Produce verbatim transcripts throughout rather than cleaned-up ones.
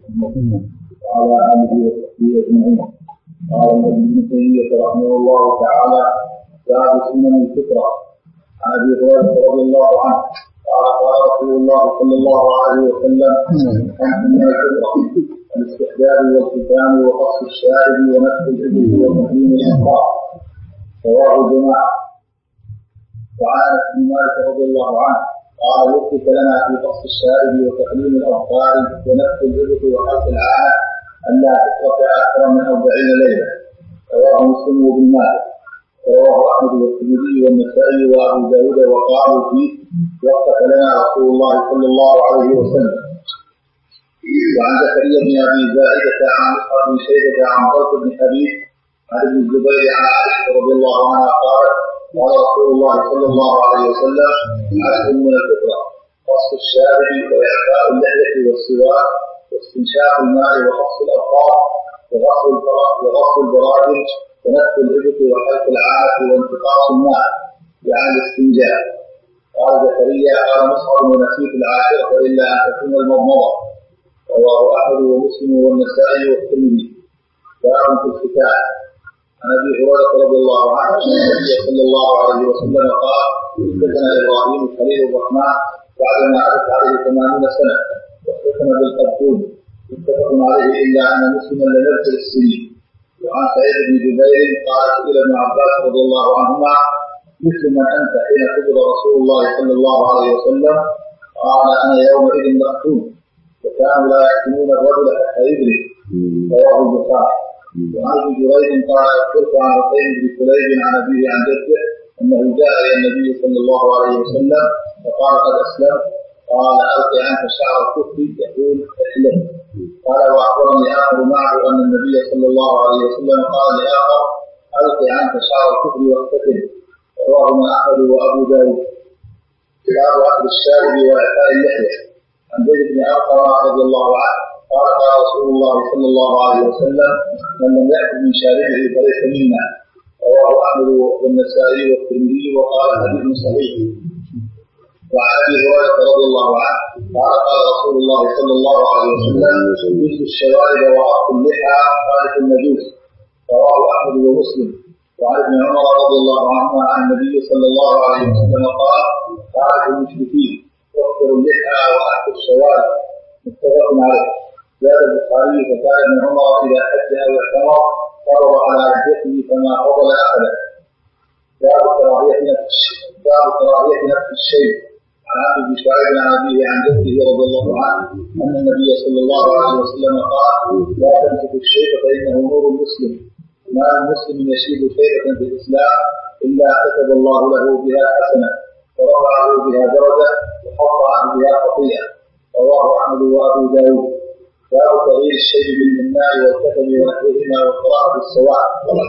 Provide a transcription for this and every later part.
وعلى آله وصحبه أجمعين. قال ابن تيمية رحمه الله تعالى: باب سنن الفطرة. عن أبي هريرة رضي الله عنه قال: قال رسول الله صلى الله عليه وسلم: خمس من الفطرة: الاستحباب والختان وقص الشارب ونفخ الإبل وتحريم الأنصار. رواه الجماعة. وعن أنس بن مالك رضي الله عنه قال: وقف لنا في قص الشارب وتحريم الأظفار ونفخ الإبل وحلق العانة ألا تترك أكثر من أربعين ليلة. رواه مسلم وابن ماجه. رواه أحمد والترمذي والنسائي وأبو داود وقالوا فيه: وقف لنا رسول الله صلى الله عليه وسلم. وعن زكريا بن أبي زائدة عن مصعب بن شيبة عن طلق بن حبيب عن ابن الزبير عن عائشة رضي الله عنها قالت: قال رسول الله صلى الله عليه وسلم: عشر من الفطرة: قص الشارب وإعفاء اللحية والسواك واستنشاق الماء وقص الأظفار وغسل الفرس وغسل البراجم ونفخ الإبط وحلق العانة وانتقاص الماء يعني الاستنجاء. قال زكريا: قال مصعب: ونسيت العاشرة إلا أن تكون المضمضة. رواه أحمد ومسلم والنسائي والترمذي. باب في الختان. عن أبي هريرة رضي الله عنه أن النبي صلى الله عليه وسلم قال: اختتن إبراهيم خليل الرحمن بعدما أتت عليه ثمانين سنة واختتن بالقدوم. متفق عليه إلا أن مسلما لم يذكر السنين. وعن سعيد بن جبير قال: إلى ابن عباس رضي الله عنهما: مثل من أنت حين قبض رسول الله صلى الله عليه وسلم؟ قال: أنا يومئذ مختوم. وكانوا لا يحكمون الرجل حتى يدرك. رواه البخاري. وعن ابن جريج قال: اخبرت عن حسين بن كليب عن أبيه عن جده أنه جاء إلى النبي صلى الله عليه وسلم فقال: قد أسلمت. قال: ألق عنك شعر الكفر يقول: احلم. قال: وأخبرني آخر معه أن النبي صلى الله عليه وسلم قال لآخر: ألق عنك شعر الكفر واختتن. رواهما أحمد وأبو داود. باب أخذ الشارب وإعفاء اللحية. عن زيد بن أرقم رضي الله عنه قال: قال رسول الله صلى الله عليه وسلم: من لم يأخذ من شاربه فليس منا. رواه أحمد والنسائي والترمذي وقال: حديث صحيح. وعن أبي هريرة رضي الله عنه قال: قال رسول الله صلى الله عليه وسلم: مثل الشوارب وعرق اللحى خالف المجوس. رواه أحمد ومسلم. وعن ابن عمر رضي الله عنهما عن النبي صلى الله عليه وسلم قال: خالف المشركين واغفر اللحى وأحفظ الشوارب. متفق عليه. زاد البخاري: فكان ابن عمر إذا حج أو اعتمر فرض على لحيته فما فضل أحدا. باب كراهية نفس الشيء. عن عبد بن شعيب عن أبيه عن جده رضي الله عنه أن النبي صلى الله عليه وسلم قال: لا تمسك الشيء فإنه نور المسلم. ما المسلم يشيب شيئا في الإسلام إلا كتب الله له بها حسنة ورفعه بها درجة وحط عنه بها خطيئة. رواه أحمد وأبو داود. باب تغيير الشيء بالماء والكتب ونحوهما والقراءة بالسواء.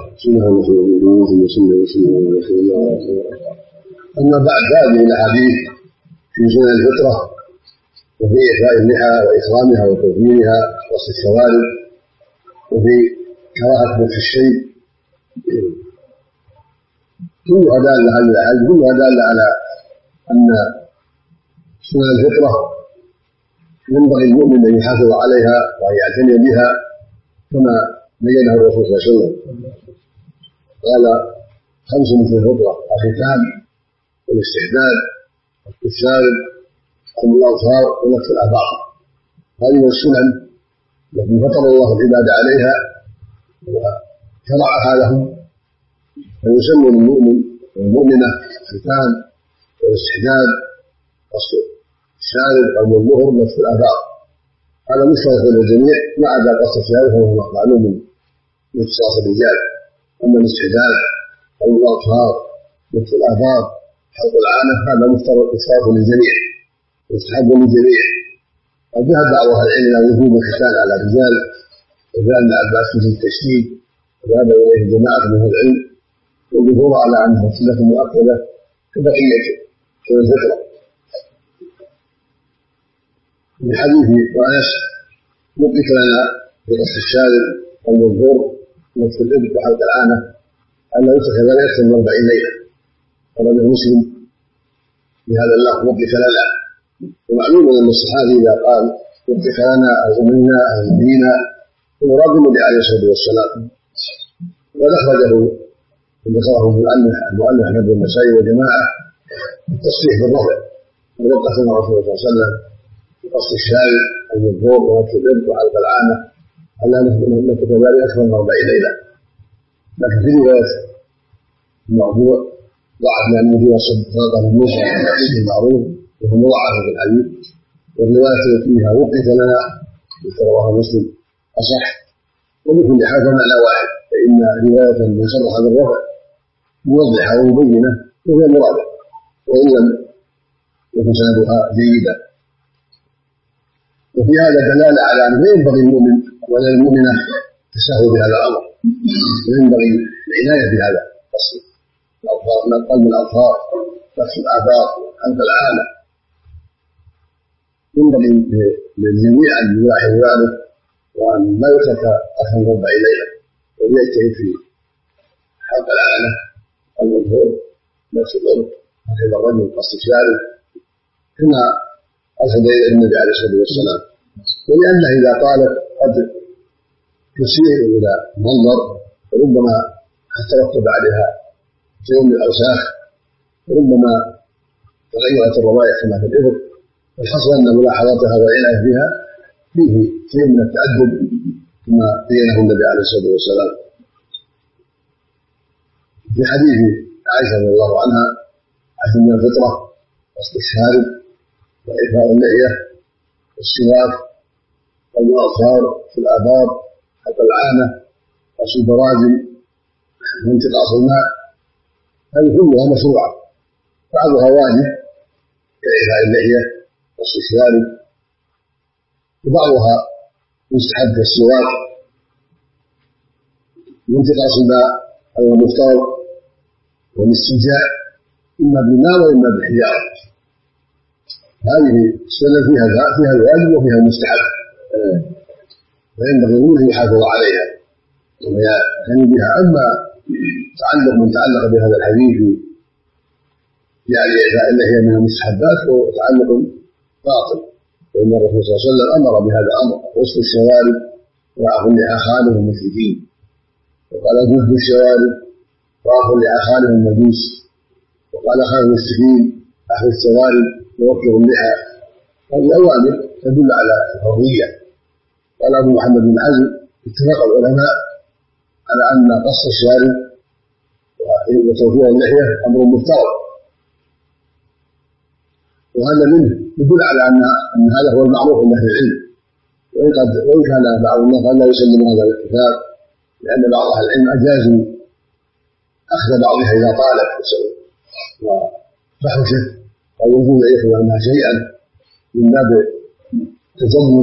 أما بعد، هذه الأحاديث في سنن الفطرة وفي إعفاء اللحى وإكرامها وتوفيرها وقص الشوارب وفي كراهة نفس الشيء كلها دالة على الأحاديث كلها دالة على أن سنن الفطرة ينبغي المؤمن أن يحافظ عليها وأن يعتني بها كما بينه الرسول صلى الله عليه وسلم. قال: خمس من الفطرة: الختان والاستحداد والشارب وقم الأظفار ونفخ الآفاق. هذه السنن التي فطر الله العباد عليها وشرعها لهم، فيسن للمؤمن والمؤمنة الختان والاستحداد الشارب أو الظهر نفس الآفاق. هذا مشترك للجميع ما عدا قص الشارب وهو معلوم من اختصاص الرجال. أما الاستحداد أو الأظفار نفس الآفاق حلق العانة هذا مشترك للجميع ويستحب للجميع. قد ذهب بعض أهل العلم إلى وجوب الختان على الرجال وجاء ابن عباس في التشديد وذهب إليه جماعة من أهل العلم والجمهور على أنها سنة مؤكدة كبقية سنن الفطرة. من حديث أنس: وقف لنا في قص الشارب أو الظهر ونفخ الإبط وحلق العانة ألا يتخذ لا يكثر من أربعين ليلة. قال مسلم بهذا اللفظ: وقف لنا. ومعلوم أن الصحابي إذا قال اتخاذنا أو أمنا أو دينا ومراد النبي عليه الصلاة والسلام. وقد أخرجه ذكره المؤلف المؤلف أحمد بن النسائي وجماعة التصريح بالرفع ووقف مع رسول الله صلى الله عليه وسلم بقصد الشارع المذكور ونفس الإبط وحلق العانة على نكت ذلك أكثر من أربعين ليلة. لكن في رواية الموضوع ضعف لأن فيها صدقة موسى المعروف وهو مضاعف في الحديث، والرواية التي فيها وقف لنا رواه مسلم أصح. وبكل حال معنى واحد، فإن رواية من صرح بالرفع موضحة ومبينة وهي مرادة، وإن لم يكن سندها جيدا. وفي هذا دلالة على أنه لا ينبغي المؤمن ولا المؤمنة تساهل بهذا الأمر، وينبغي العناية بهذا القصد الأظفار من قلب الأظفار كف الآباء حلق العانة. ينبغي للجميع أن يلاحظ ذلك وأن لا يترك أكثر من ربع ليلة، ويجتهد في حلق العانة المظهور نفس الأرض هكذا الرجل قصد الشارع كما أرشد إلى النبي عليه الصلاة والسلام. ولأنها إذا طالت قد تسير إلى منظر وربما ترتب عليها شيء من الأوساخ، وربما تغيرت الروائح كما في الإبر. الحصل أن ملاحظتها والعناية بها فيه شيء من التأدب كما بينه النبي عليه الصلاة والسلام في حديث عائشة رضي الله عنها: عشر من الفطرة قصد الشارب وإعفاء اللحية والسواك والأظفار في الآبار حتى العانة قص البراجم وانتقاص الماء. هذه كلها مشروعة، بعضها واجب كإعفاء اللحية قص الشارب، وبعضها مستحب كالسواك وانتقاص الماء أو المفترض والاستنجاء إما بالماء وإما بالحجارة. هذه السنة فيها فيها الواجب وفيها المستحب، فينبغي أن يحافظ عليها ويعتني بها. أما تعلق من تعلق بهذا الحديث يعني إعفاء اللحية من المستحبات فهو تعلق باطل، فإن الرسول صلى الله عليه وسلم أمر بهذا الأمر: وصف الشوارب وأخذ لأخالهم المشركين، وقال جذب الشوارب وأخذ لأخالهم المجوس، وقال خالد السكين أخذ الشوارب ووفر اللحى. هذه أوامر تدل على الحرية. قال أبو محمد بن حزم: اتفق العلماء على أن قص الشارب وتوفير اللحية أمر مفترض، وهذا منه يدل على أن أن هذا هو المعروف عند أهل العلم، وإن قد وإن كان بعض الناس لا يسلم هذا الاتفاق، لأن بعض أهل العلم أجازوا أخذ بعضها إذا طالت وفحشت أو يجوز أن يأخذ عنها شيئا من باب التزمت.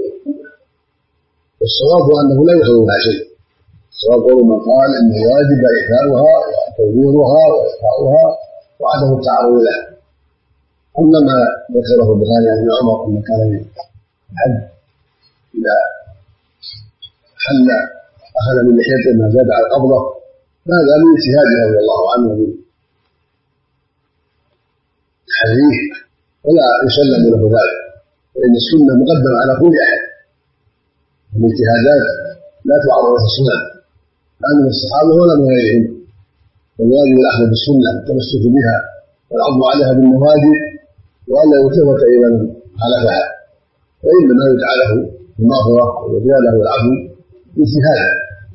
والصواب أنه لا يأخذ منها شيء. الصواب قول من قال إنه واجب إحياؤها وتوفيرها وإعطاؤها وعدم التعرض لها. أما ما ذكره البخاري عن عمر أن كان الحج إذا حل أخذ من لحيته ما زاد على القبضة، هذا من اجتهاده رضي الله عنه من حديث، ولا يسلم له ذلك، فإن السنة مقدمة على كل أحد، والاجتهادات لا تعرض لها السنن لا من الصحابة ولا من غيرهم. والواجب الأخذ بالسنة التمسك بها والعض عليها بالنواجذ، وألا يلتفت إلى من خالفها، وإنما يدعى له المغفرة ويدعى له العفو باجتهاده.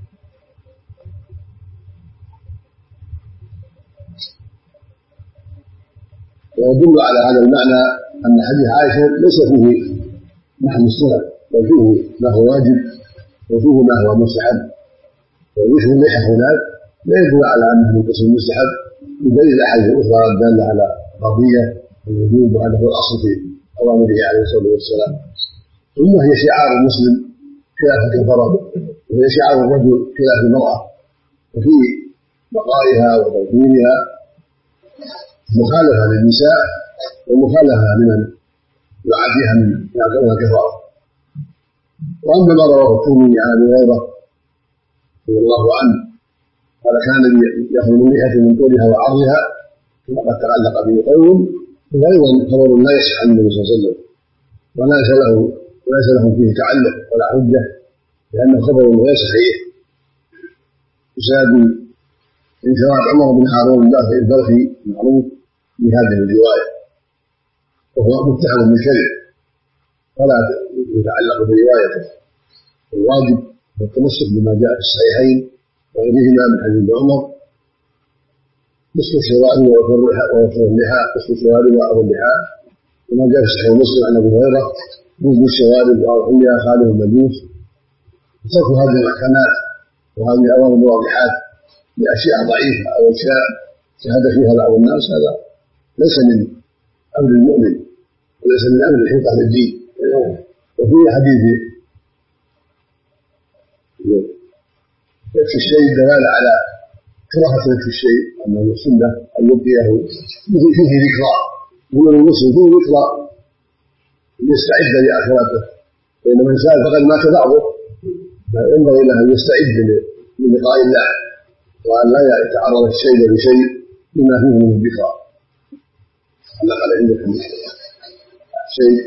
ويدل على هذا المعنى أن حديث عائشة ليس فيه محل السنة، بل فيه ما هو واجب وفيه ما هو مستحب. ويشبه اللحى هناك لا يدل على أنه من قسم المستحب بدليل الأحاديث الأخرى الدالة على قضية الوجوب، وهذا هو الأصل في أوامره عليه الصلاة والسلام. ثم هي شعار المسلم خلاف الفرد، وهي شعار الرجل خلاف المرأة، وفي بقائها وتوفيرها مخالفة للنساء ومخالفة لمن يعاديها من يعتبرها كفارة. وأما ما رواه الترمذي عن أبي هريرة رضي الله عنه قال: كان يأخذ من لحية من طولها وعرضها ثم قد تعلق به قول، وأيضا خبر لا يصح عن النبي صلى الله عليه وسلم، وليس له وليس لهم فيه تعلق ولا حجة، لأنه خبر غير صحيح بسبب انفراد عمر بن هارون البلخي المعروف بهذه الرواية، وهو متهم بالكذب فلا يتعلق بروايته. الواجب التمسك بما جاء في الصحيحين وغيرهما من حديث ابن عمر، مثل الشوارب ووفر اللحى، مثل الشوارب وأبو اللحى، وما جاء في صحيح مسلم عن ابي هريره مثل الشوارب وأبو اللحى خالف المجوس. وترك هذه المحكمات وهذه الأوامر الواضحات بأشياء ضعيفة أو أشياء شهد فيها بعض الناس، هذا ليس من أمر المؤمن وليس من أمر الحنطة للدين. وفي حديث يكفي الشيء دلالة على كراهة يكفي الشيء، أنه السنة أن يبقيه فيه ذكرى، يقول المسلم فيه ذكرى يستعد لآخرته، فإن من سأل فقد مات بعضه، فينبغي له أن يستعد للقاء الله وأن لا يتعرض الشيء بشيء بما فيه من الذكرى. على قال عندك شيء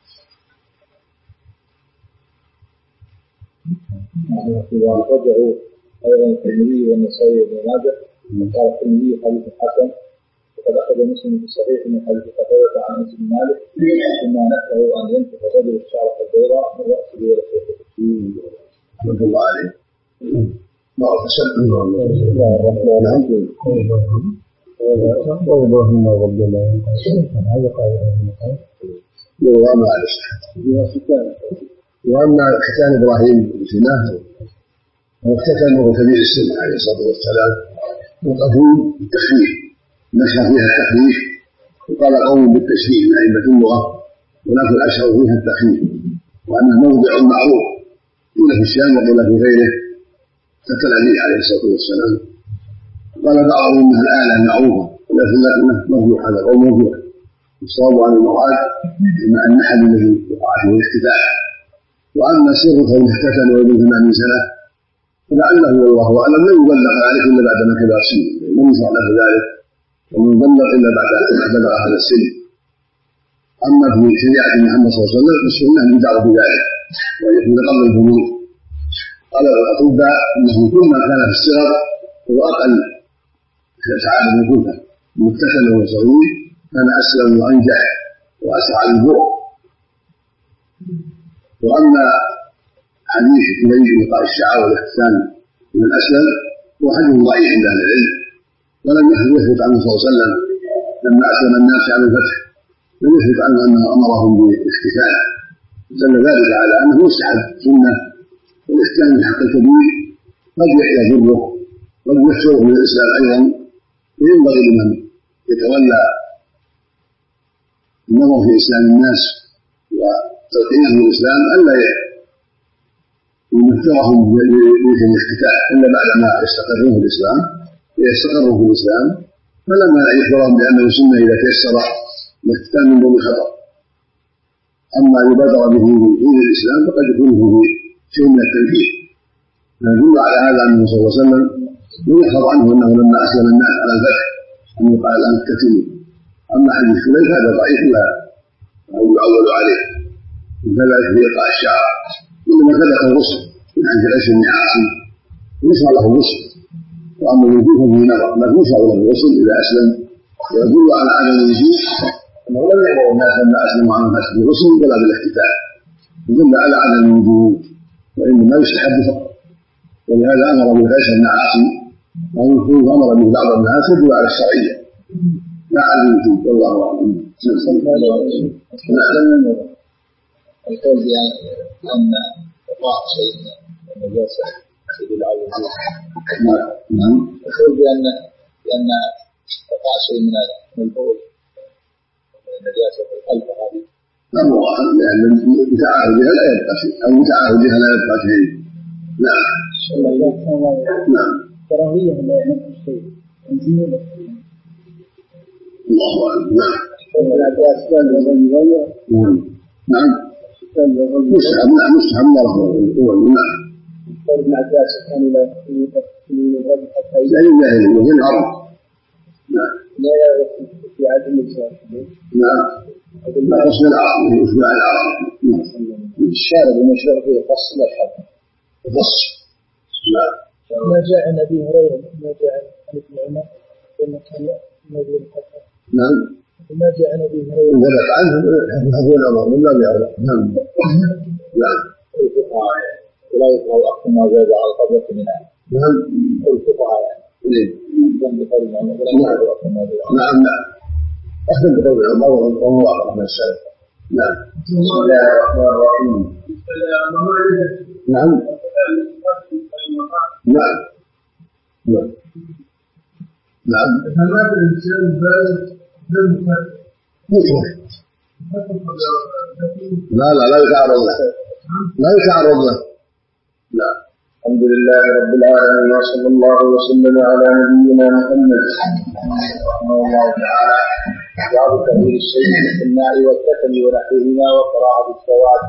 رجعوا أيضا الترمذي والنسائي وابن ماجه، وقال الترمذي حديث حسن، وقد أخذ مسلم في الصحيح من حديث قتادة عن أنس بن مالك كنا نكره أن ينفخ الرجل الشعر البيضاء من رأسه إلى سيفه. رحمة الله عليه. بارك الله وإبراهيم رضي الله عنه هذا قال وما وأما ختان إبراهيم بسناه واختتن وهو كبير السن عليه الصلاة والسلام وقدوم بالتخفيف، نشر فيها التخفيف، وقال قوم بالتشريف من أئمة اللغة، ولكن أشهر فيها التخفيف، وأنه موضع معروف قيل في الشام وقيل في غيره ختن عليه عليه الصلاة والسلام. قال بعضهم انها الآلة معروفة، ولكن لكنه مرجوح، هذا قول مرجوح. الصواب عن المراد بما أن أحد الذي وقع فيه الاختتان. وأما سر كونه اختتن وابن ثمانين سنة فلعله والله أعلم لا يبلغ ذلك إلا بعد ما كبر سنه، لم يشرع له ذلك ومن يبلغ إلا بعد أن بلغ هذا السن. أما في شريعة محمد صلى الله عليه وسلم فالسنة يدعو بذلك ويكون قبل البلوغ. قال الأطباء أنه كل ما كان في الصغر هو أقل سعادة من كلها، متكل وهو صغير كان أسلم وأنجح وأسرع للبلوغ. وأما حديث إليه لقاء الشعر والاحتسان من الأسلم هو حديث ضعيف عند أهل العلم، ولم يثبت عنه صلى الله عليه وسلم لما أسلم الناس عن الفتح لم يثبت عنه أنه أمرهم بالاختتان، دل ذلك على أنه يستحب سنة. والاختتان من حق الكبير قد يضره قد يخسره من الإسلام أيضا، وينبغي لمن يتولى النظر في إسلام الناس وتلقينهم الإسلام ألا يمثلهم بوجه الاختتان إلا بعدما يستقرون في الإسلام يستقروا في الإسلام، فلما يخبرهم بأنه سنة إذا تيسر الاختتان من دون خطر. أما يبادر به في الإسلام فقد يكون فيه شيء من التنفيذ. يدل على هذا أنه صلى الله عليه وسلم يحفظ عنه أنه لما أسلم الناس على الفتح أنه قال الآن اختتنوا. أما حديث شريك هذا ضعيف لا يعول عليه، وكذلك في إلقاء الشعر إنما كذلك الغسل من عند الأشهر بن عاصم يشرع له الغسل، وأما الوجوب فيه نظر، لكن يشرع له الغسل إذا أسلم. ويدل على عدم الوجوب أنه لم يأمر الناس لما أسلموا عنهم بالغسل ولا بالاختتان، يدل على عدم الوجوب وإنما يستحب فقط. ولهذا أمر بالغسل بن عاصم ويكون أمر به بعض الناس يدل على الشرعية لا على الوجوب، والله أعلم. القول بأن وقع شيء من النجاسة يدل على الوجوب. نعم. القول بأن بأن وقع شيء من البول من النجاسة في القلب هذه أمر لأن بتعاهدها لا يبقى شيء، أو بتعاهدها لا يبقى شيء. نعم. نعم. كراهية لا نفس الشيء. الله أعلم. نعم. نعم. مستحب. نعم مستحب الله هو. نعم. ابن عباس كان لا يرد حتى يجاهد وجه العرب. نعم. لا في عدم الإسلام. نعم. لا تصل العرب، يتبع العرب. الشارع المشروع فيه فصل الحد فصل لا ما جاء عن أبي هريرة ما جاء عن ابن عمر لما كان النبي الحكم نعم ما جاء عن أبي هريرة ولك عنه أبو العمر من لا يعلم نعم نعم ولا يقرأ أكثر ما زاد على القبلة منها نعم الفقهاء نعم نعم أخذ بقول العمر والله أعلم من السلف نعم بسم الله الرحمن الرحيم نعم نعم نعم نعم هذا الإنسان بالغ بالمفرد مكره لا لا لا يتعرض له لا يتعرض له لا الحمد لله رب العالمين وصلى الله وسلم على نبينا محمد رحمه الله تعالى باب تغيير الشيء في الماء والكتم ونحوهما وقراءة السواد.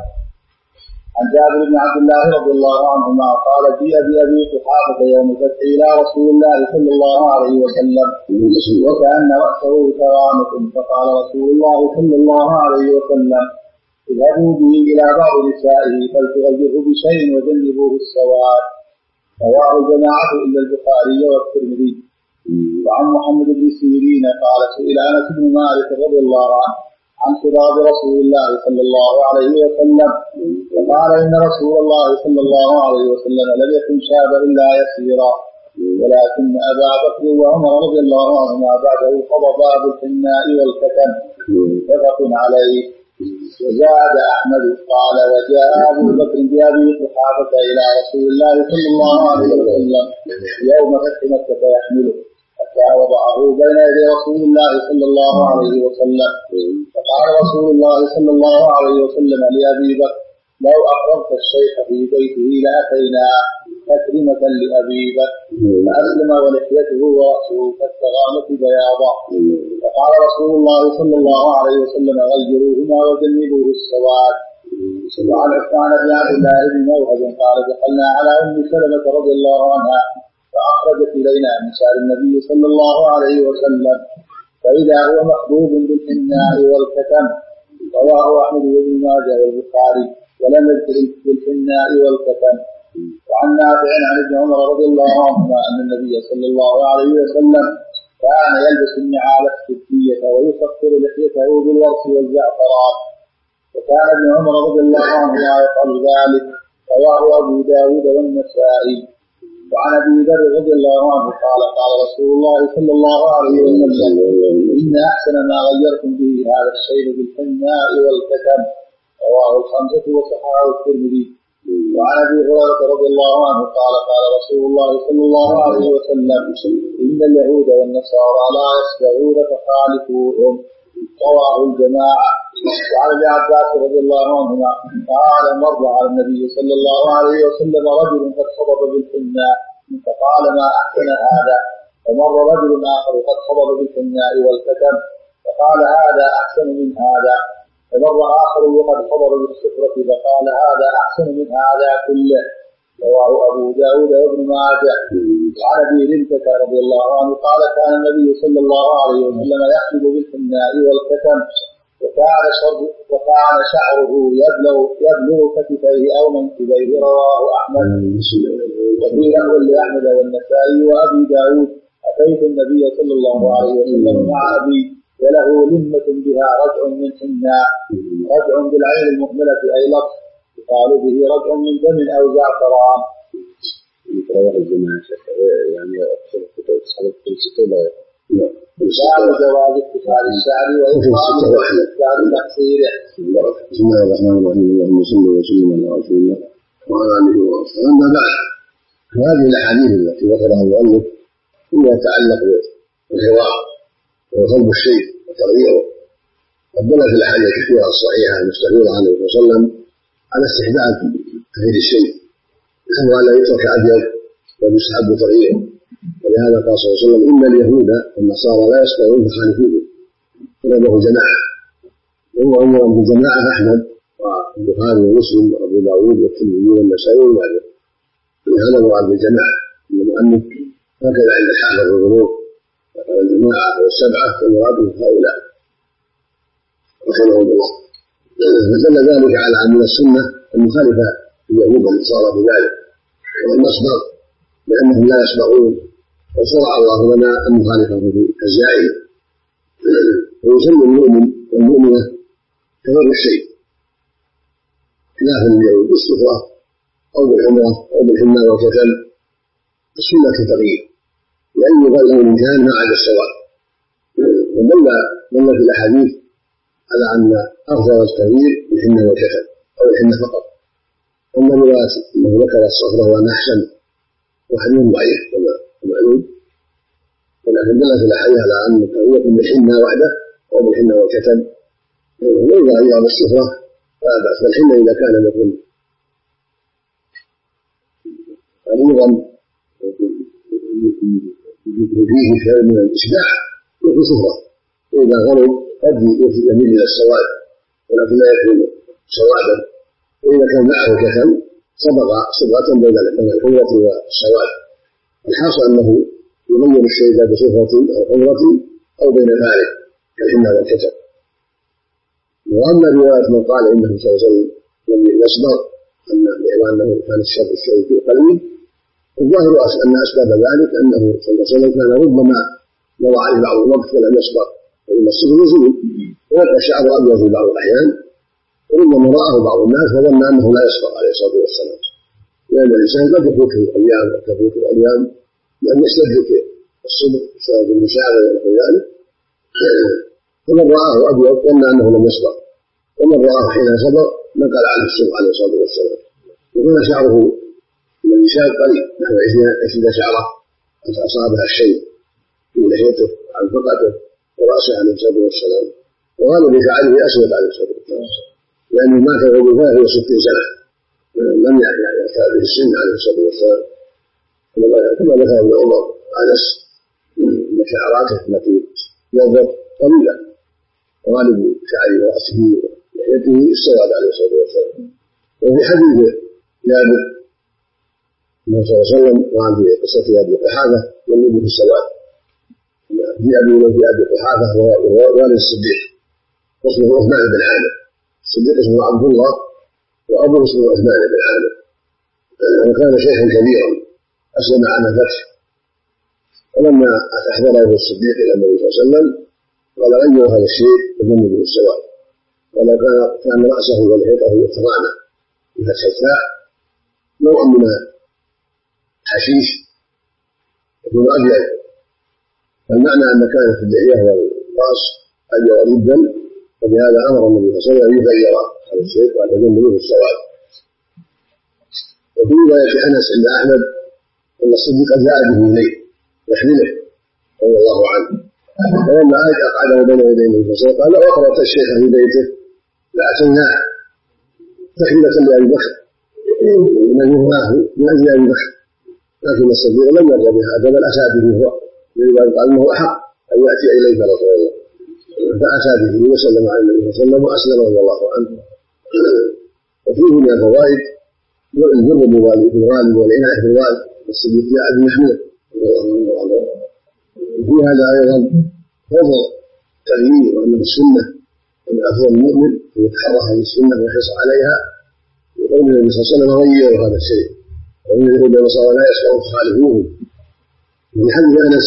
عن جابر بن عبد الله رضي الله عنهما قال جيء بأبي قحافة يوم الفتح إلى رسول الله صلى الله عليه وسلم وكأن رأسه ثوامة فقال رسول الله صلى الله عليه وسلم اذهبوا به إلى بعض نسائه فلتغيره بشيء وجنبوه السواد. رواه الجماعة إلا البخاري والترمذي. وعن محمد بن سيرين قال سئل أنس بن مالك رضي الله عنه عن خضاب رسول الله صلى الله عليه وسلم فقال إن رسول الله صلى الله عليه وسلم لم يكن شاب إلا يسيرا ولكن أبا بكر وعمر رضي الله عنهما بعده خضبا بالحناء والكتم متفق عليه. وزاد أحمد قال وجاء أبو بكر بأبي قحافة إلى رسول الله صلى الله عليه وسلم يوم فتح مكة يحمله حتى وضعه بين يدي رسول الله صلى الله عليه وسلم فقال رسول الله صلى الله عليه وسلم لأبي بكر لو أقربت الشيخ في بيته لأتيناه تكريمة لأبي بكر فأسلم ولحيته ورأسه كالتغامة بياضا فقال رسول الله صلى الله عليه وسلم غيروهما وجنبوه السواد. وعن عثمان بن عبد الله بن موهب قال دخلنا على أم سلمة رضي الله عنها فأخرجت إلينا من شعر النبي صلى الله عليه وسلم فإذا هو مخبوب بالحناء والكتم. رواه أحمد بن ماجه والبخاري ولم يذكر بالحناء والكتم. وعن نافع عن ابن عمر رضي الله عنهما أن النبي صلى الله عليه وسلم كان يلبس النعال السدية ويصفر لحيته بالورس والزعفران وكان ابن عمر رضي الله عنهما يفعل ذلك. رواه أبو داود والنسائي. وعن أبي ذر رضي الله عنه قال قال رسول الله صلى الله عليه وسلم إن أحسن ما غيرتم به هذا الشيء بالحناء والكتم. رواه الخمسة وصححه الترمذي. وعن أبي هريرة رضي الله عنه قال قال رسول الله صلى الله عليه وسلم إن اليهود والنصارى لا يصبغون فخالفوهم. رواه الجماعة. وعن ابن عباس رضي الله عنهما قال مر على النبي صلى الله عليه وسلم رجل قد خضب بالحناء فقال ما أحسن هذا. ومر رجل آخر قد خضب بالحناء والكتم فقال هذا أحسن من هذا. ومر آخر وقد خضب بالصفرة فقال هذا أحسن من هذا كله. رواه أبو داود وابن ماجه. وعن أبي رمتة رضي الله عنه قال كان النبي صلى الله عليه وسلم يخضب بالحناء والكتم وكان وكان شعره يبلغ يبلغ كتفيه أو منكبيه. رواه أحمد. وفي لفظ لأحمد والنسائي وأبي داود أتيت النبي صلى الله عليه وسلم مع أبي وله لمة بها رجع من حناء رجع بالعين المهملة أي لطف يقال به رجع من دم أو زعفران. يعني باب جواز اتصال الشعر وإقامة الشعر تقصيره. بسم الله الرحمن الرحيم. اللهم صل وسلم على رسول الله وعلى آله وصحبه. أما بعد هذه الأحاديث التي ذكرها المؤلف فيما يتعلق بالحوار وقلب الشيء وتغييره قد دل في الأحاديث الكثيرة الصحيحة المستفيضة عنه صلى الله عليه وسلم على استحباب تغيير الشيء وأن لا يترك أبيض ويستحب تغييره. ولهذا قال صلى الله عليه وسلم إن اليهود والنصارى لا يصبغون فخالفوهم. له جماعة وهو أمر بالجماعة أحمد والبخاري ومسلم وأبو داود والترمذي والنسائي وماجه. هذا مراد بالجماعة. المؤلف هكذا عند الحافظ الغروب ذكر الجماعة والسبعة والمراد هؤلاء رحمهم الله. فدل ذلك على أن السنة المخالفة اليهود والنصارى بذلك والمصدر لأنهم لا يسبقون وشرع الله لنا المخالفة في الزائد ويسمى المؤمن والمؤمنة كغير الشيء خلاف اليهود بالصفرة أو بالحمرة أو بالحنة والكتل السنة التغيير لأن يقال له الإنسان ما عدا السواد ودل دل في الأحاديث على أن أفضل التغيير الحنة والكتل أو الحنة فقط أما الرواية أنه ذكر الصفرة وأن أحسن وحديث ضعيف كما معلوم ولكن دلت الأحاديث على أن التغيير بالحنة وحده أو بالحنة والكتل وإذا غير بالصفرة فلا بأس بالحنة إذا كان يكون غليظا فيه شيء من الإشباع وفي صفرة وإذا غلب قد يميل إلى السواد ولكن لا يكون سوادا وإذا كان معه كتل صبغ صبغة بين الحمرة والسواد الحاصل أنه يغير الشيء بصفرة أو حمرة أو بين ذلك كالحنة والكتل. وأما رواية من قال إنه صلى الله عليه وسلم لم يصبر أنه كان الشر الشيء في قلبه الظاهر أن أسباب ذلك أنه صلى الله عليه وسلم كان ربما مضى عليه بعض الوقت ولم يصبر فإن الصبر يزول ويبقى الشعر أبيض في بعض الأحيان وربما رآه بعض الناس فظن أنه لا يصبر عليه الصلاة والسلام لأن الإنسان قد تفوته أيام وتفوته أيام لأن يستدرك الصبر بسبب المشاعر ونحو ذلك فمن رآه أبيض ظن أنه لم يصبر ومن رآه حين صبر نقل عنه الصبر عليه الصلاة والسلام وكان شعره من النساء قليل نحو عشرين شعرة أصابها الشيء في لحيته عن فقته ورأسه عليه الصلاة والسلام وغالب شعره أسود عليه الصلاة والسلام لأنه مات وفاه في ستين سنة لم يأتى به السن عليه الصلاة والسلام كما ذكر ابن عمر أنس من شعراته التي نظر قليلا وغالب شعر رأسه ولحيته السواد عليه الصلاة والسلام. وفي حديث جابر النبي صلى الله عليه وسلم وعن في قصة أبي قحافة والنبي في السواد في أبي في أبي قحافة ووالد الصديق اسمه عثمان بن عامر الصديق اسمه عبد الله وأبوه اسمه عثمان بن عامر وكان شيخا كبيرا أسلم عام الفتح ولما أحضره الصديق إلى النبي صلى الله عليه وسلم قال غير هذا الشيء والنبي في السواد ولو كان كان رأسه ولحيته يقطعان بفتح التاء نوع من حشيش يكون أبيض فالمعنى أن كانت اللحية والرأس أبيض جدا فبهذا أمر النبي صلى الله عليه وسلم يغير هذا الشيء وأن يكون له السواد. وفي رواية أنس عند أحمد أن الصديق جاء به إليه يحمله رضي الله عنه فلما أقعده بين يدي النبي صلى الله عليه وسلم قال لو أقرأت الشيخ في بيته لأتيناه تكملة لأبي بكر نجرناه من أجل أبي بكر لكن الصديق لم يرضى بهذا بل أتى به هو لذلك قال انه احق ان ياتي اليك رسول الله فاتى به وسلم على النبي صلى الله عليه وسلم واسلم رضي الله عنه. وفيه من الفوائد البر بالوالد والعنايه بالوالد والصديق جاء بمحمله وفي هذا ايضا فضل تغيير وانه السنه ان افضل المؤمن ان يتحرى هذه السنه ويحرص عليها وقول النبي صلى الله عليه وسلم غيروا هذا الشيء ومن اليهود والنصارى لا يسمعون فخالفوهم. من حديث أنس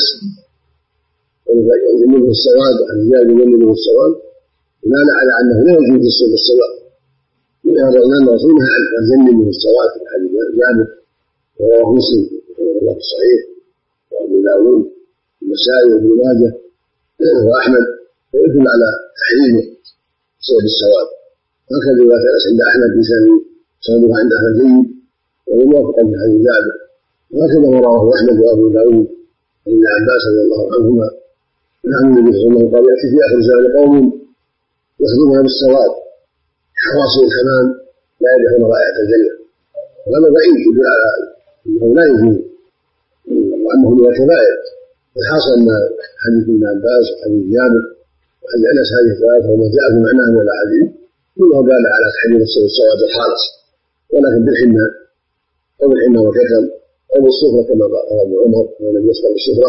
ويجنبه السواد عن رجال يجنبه السواد دل على أنه لا يجوز الصوم السواد ولهذا الإمام رسولها عن يجنبه السواد في حديث جابر ورواه مسلم في الصحيح وأبو داود والنسائي وابن ماجه وأحمد ويدل على تحريم صوم السواد. هكذا رواية أنس عند أحمد بسند سندها عند أحمد جيد ويوافق في حديث جابر وهكذا رواه أحمد وأبو داود عن ابن عباس رضي الله عنهما عن النبي صلى الله عليه وسلم قال يأتي في آخر الزمان قوم يخدمها بالسواد حواصل الحمام لا يدخلون رائحة الجنة وهذا ضعيف يدل على أنه لا يجوز وأنه من الكبائر. الحاصل أن حديث ابن عباس وحديث جابر وحديث أنس هذه الثلاثة وما جاء في معناه من الأحاديث كلها دال على تحريم السواد الخالص ولكن بالحنة أو بالحنة وكتل أو بالصفرة كما قال ابن عمر ولم يسأل بالصفرة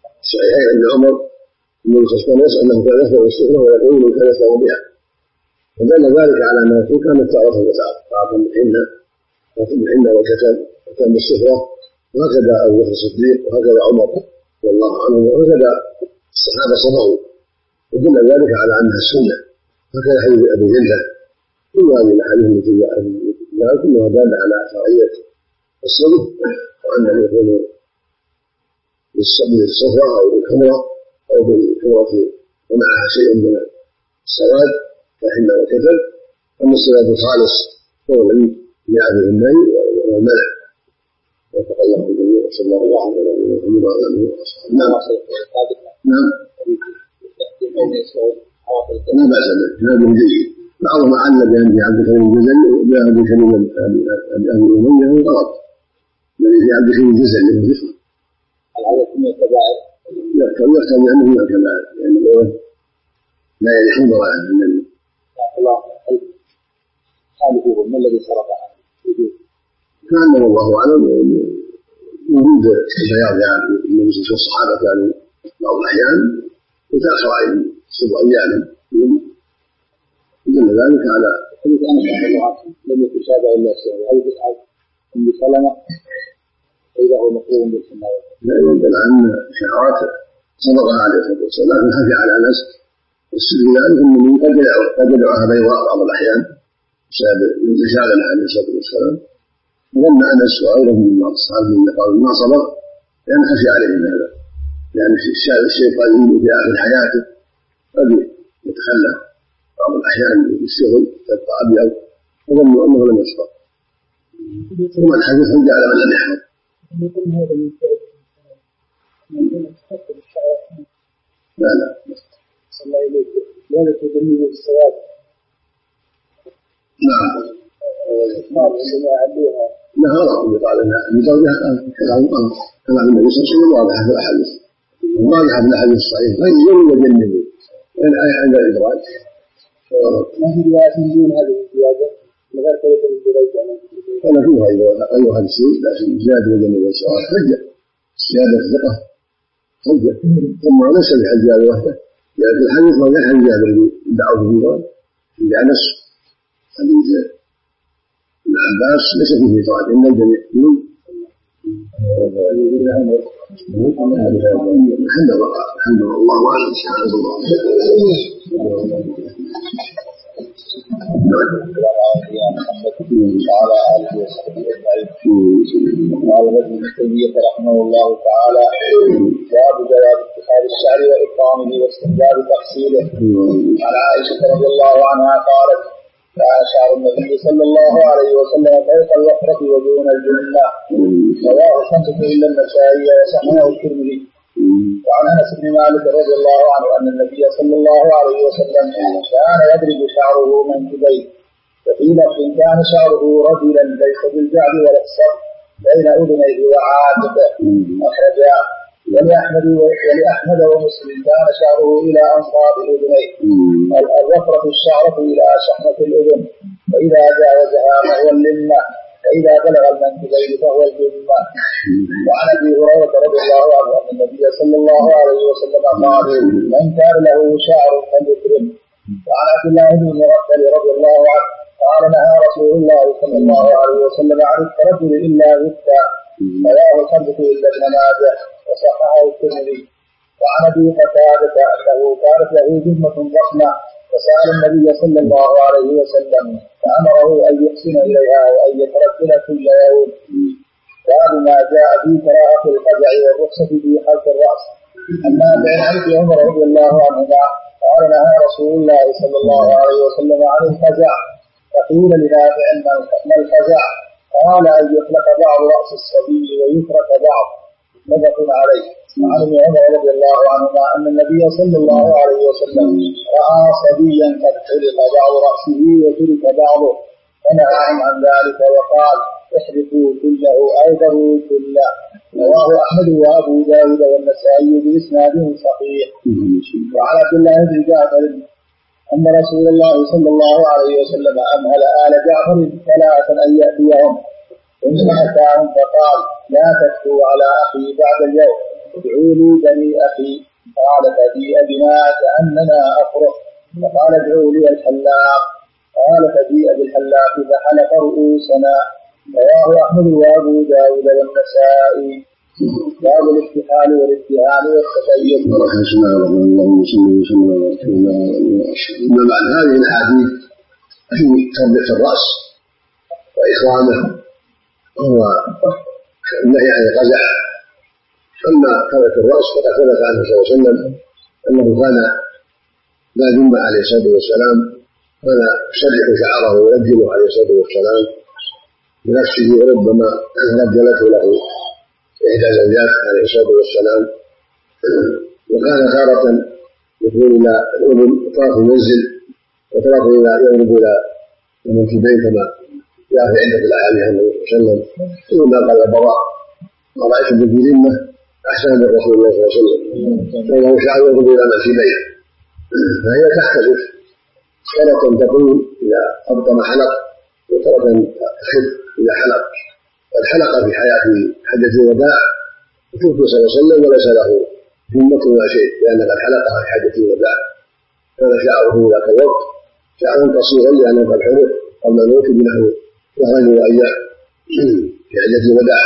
صحيحين ابن عمر النبي صلى الله عليه وسلم أنه كان يسأل بالصفرة ويقول كان يسأل بها ودل ذلك على أن الرسول كانت تارة وتارة، تارة بالحنة بالحنة والكتم وكتم بالصفرة، وهكذا أبو بكر الصديق وهكذا عمر رضي الله عنه وهكذا الصحابة صبروا، ودل ذلك على أنها السنة. هكذا حديث أبي جلة، كل هذه الأحاديث التي جاءت كلها دالة على شرعية الصبر، وأنه يكون بالصبر الصفرة أو بالحمرة أو بالحمرة ومعها شيء من السواد كحنة وكتم. أما السواد الخالص هو الذي جاء به النهي والمنع. وفق الله الجميع صلى الله عليه وسلم وعلى آله وصحبه. نعم نعم لا بأس به، هذا جيد. بعضهم علّ بأن في عبد الكريم الجزل وجاء عبد الكريم أبي أمية غلط، الذي في عبد الكريم الجزل له ذكر. هذا كله كبائر. يحتمل أنه من الكبائر لأنه لا يحمل عن النبي. الله خالفوه، ما الذي صرف عنه؟ كان الله أعلم وجود البياض يعني النبي صلى الله عليه وسلم الصحابة كانوا بعض الأحيان يتأخر عن صبر أيام، دل ذلك على حديث أنس رضي الله عنه لم يتشابه إلا سيره، هل تسعد أم سلمة إذا هو مقرون بالسنة؟ لا يدل عن شعارات صدقها عليه الصلاة والسلام، لكن خفي على أنس والسر ذلك أنه قد يدعوها بيضاء بعض الأحيان بسبب انتشاغله عليه الصلاة والسلام. ظن أنس وغيره من الصحابة الذين قالوا ما صبر لأن خشي عليهم هذا، لأن الشيء قد يموت في آخر حياته قد يتخلى بعض الأحيان بالشغل يبقى أبيض، وظنوا أنه لم يصبر. ثم الحديث رجع على من لم يحفظ. لا لا صلى الله عليه وسلم لا تدمير السواد. نعم قال عندما علوها لا هذا قال لنا مزوجها كلام كلام النبي صلى الله عليه وسلم واضح في الأحاديث واضح في الأحاديث الصحيحة غير يجنبوا لأن عند الإدراك ما في رواية من دون هذه الزيادة لغير طريقة الزيادة. أنا فيها أيها هذا الشيء، لكن زيادة يجنب السؤال حجة، زيادة الثقة حجة، ثم ليس بحجة وحده، لأن الحديث ما كان حجة الذي دعوه في ذلك في أنس حديث ابن عباس ليس فيه إطاعة إن الجميع الحمد لله الحمد لله الله أعلم سبحانه الله. وعلى آله وصحبه أجمعين. قال ابن تيمية رحمه الله تعالى: باب جواز اتخاذ الشعر وإكرامه واستحباب تقصيره. عن عائشة رضي الله عنها قالت: كان شعر النبي صلى الله عليه وسلم فوق الوفرة ودون الجنة. رواه خمسة إلا النسائي وصححه الترمذي. وعن أنس بن مالك رضي الله عنه أن النبي صلى الله عليه وسلم كان يضرب شعره منكبيه، وفي لفظ كان شعره رجلا ليس بالجعد ولا الصف بين أذنيه وعاتقه. أخرجاه. ولأحمد ولأحمد ومسلم كان شعره إلى أنصاب أذنيه، الوفرة الشعرة إلى شحمة الأذن، فإذا جاوزها فهو اللمة، فإذا بلغ المنكبين فهو الجمة. وعن أبي هريرة رضي الله عنه أن النبي صلى الله عليه وسلم قال: من كان له شعر فليكرم. وعن عبد الله بن مغفل رضي الله عنه قال: نهى رسول الله صلى الله عليه وسلم عن الترجل إلا غثا. رواه خمسة إلا ابن ماجه وصححه الترمذي. وعن أبي قتادة أنه كانت له جمة ضخمة فسأل النبي صلى الله عليه وسلم فأمره أن يحسن إليها وأن يترجل كل يوم. باب ما جاء في كراهة القزع والرخصة في حلق الرأس. أما بين ابن عمر رضي الله عنهما قال: نهى رسول الله صلى الله عليه وسلم عن القزع. فقيل لنافع: ما القزع؟ قال: أن يطلق بعض رأس الصبي ويترك بعض. متفق عليه. وعن ابن عمر رضي الله عنهما أن النبي صلى الله عليه وسلم رأى صبيا قد حلق بعض رأسه وترك بعضه فنهاهم عن ذلك وقال: احرقوا كله أو ذروا كله. رواه أحمد وأبو داود والنسائي بإسناد صحيح. وعن عبد الله بن جعفر أن رسول الله صلى الله عليه وسلم أمهل آل جعفر ثلاثا أن يأتيهم، ثم أتاهم فقال: لا تكفوا على أخي بعد اليوم، ادعوا لي بني أخي. قال: فبيئ بنا كأننا أفرح. فقال: ادعوا لي الحلاق. قال فجيء بالحلاق فحلق رؤوسنا. رواه أحمد وأبو داود والنسائي. باب الاكتحال والابتهال والتطيب. اللهم صل وسلم أما بعد، هذه الأحاديث في تربية الرأس وإخوانه هو النهي عن القزع. أما تربية الرأس فقد ثبت عنه صلى الله عليه وسلم أنه كان لا ذم عليه الصلاة والسلام، كان يسرح شعره ويرجله عليه الصلاة والسلام بنفسه، وربما رجلته له إحدى زوجاته عليه الصلاة والسلام. وكان تارة يقول إلى الأذن وتارة ينزل وتارة إلى يضرب إلى المنكبين كما جاء في عدة الأحاديث عن النبي صلى الله عليه وسلم. ثم قال البراء: رأيت بالذمة أحسن من رسول الله صلى الله عليه وسلم، فإنه شعر يضرب إلى المنكبين. فهي تختلف، تارة تكون إذا أبطن حلق، وتارة تخف إذا حلق. قد حلق في حياة حجة الوداع وتوفي صلى الله عليه وسلم وليس له ذمة ولا شيء، لأن قد حلقها في حجة الوداع. كان شعره ذاك الوقت شعرا قصيرا لأنه قد حلق قبل الموت بنحو شهرين وأيام في حجة الوداع.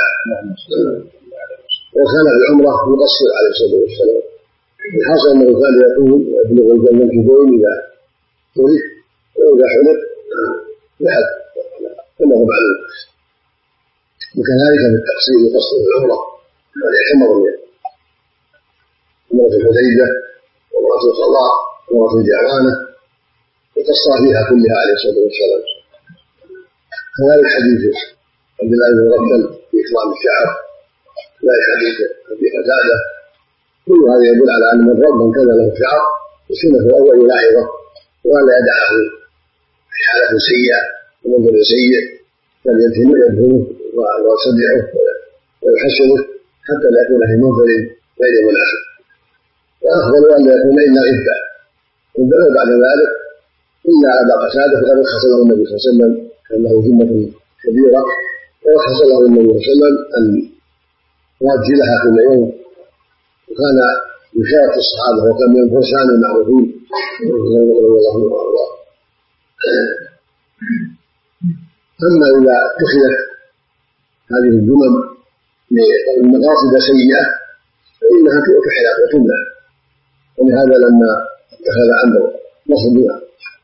وكان في العمرة مقصر عليه الصلاة والسلام. الحاصل أنه كان يكون يبلغ المنكبين إذا ترك، وإذا حلق لحد كما هو معلوم. وكذلك في التقصير وقصر العمرة قد اعتمر من عمرة الحديبية وعمرة القضاء وعمرة الجعرانة وقصر فيها كلها عليه الصلاة والسلام. كذلك حديث عبد الله بن مغفل في إكرام الشعر، كذلك حديث أبي قتادة، كل هذا يدل على أن من رب من كان له شعر السنة الأول لاحظة، ولا يدعه في حالة سيئة ومنظر سيء، بل يدهنه ويصدعه ويحسنه حتى لا يكون في منظر غير مناسب. وأفضل أن لا يكون إلا غبة. وبعد بعد ذلك إلا أبا قتادة فقد رخص له النبي صلى الله عليه وسلم أنه ذمة كبيرة، ورخص له النبي صلى الله عليه وسلم أن يرجلها كل يوم. وكان يشارك الصحابة وكان من الفرسان المعروفين رضي الله عنهم وأرضاه. أما إذا اتخذت هذه الذمم لمقاصد سيئة فإنها تحلق وتمنع. ولهذا لما اتخذ عمرو نصبها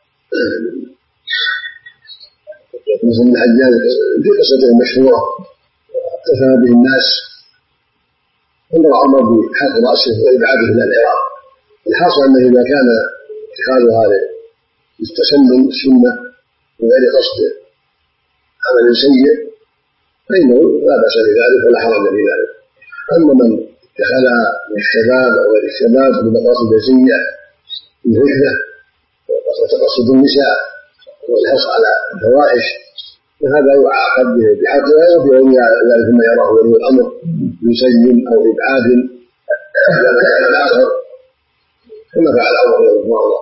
مثل الحجاج في قصته المشهورة اقتسم به الناس، أمر عمر بحق رأسه وإبعاده إلى العراق. الحاصل أنه إذا كان اتخاذها للتسنن السنة بغير قصد عمل سيء فإنه لا بأس بذلك ولا حرج في ذلك. أما من اتخذها من الشباب أو غير الشباب بمقاصد سيئة الفتنة وتقصد النساء والحرص على الفواحش فهذا يعاقب بحقها وبغير ذلك ما يراه ولي الأمر من سجن أو إبعاد إلى مكان آخر كما فعل عمر رضي الله عنه.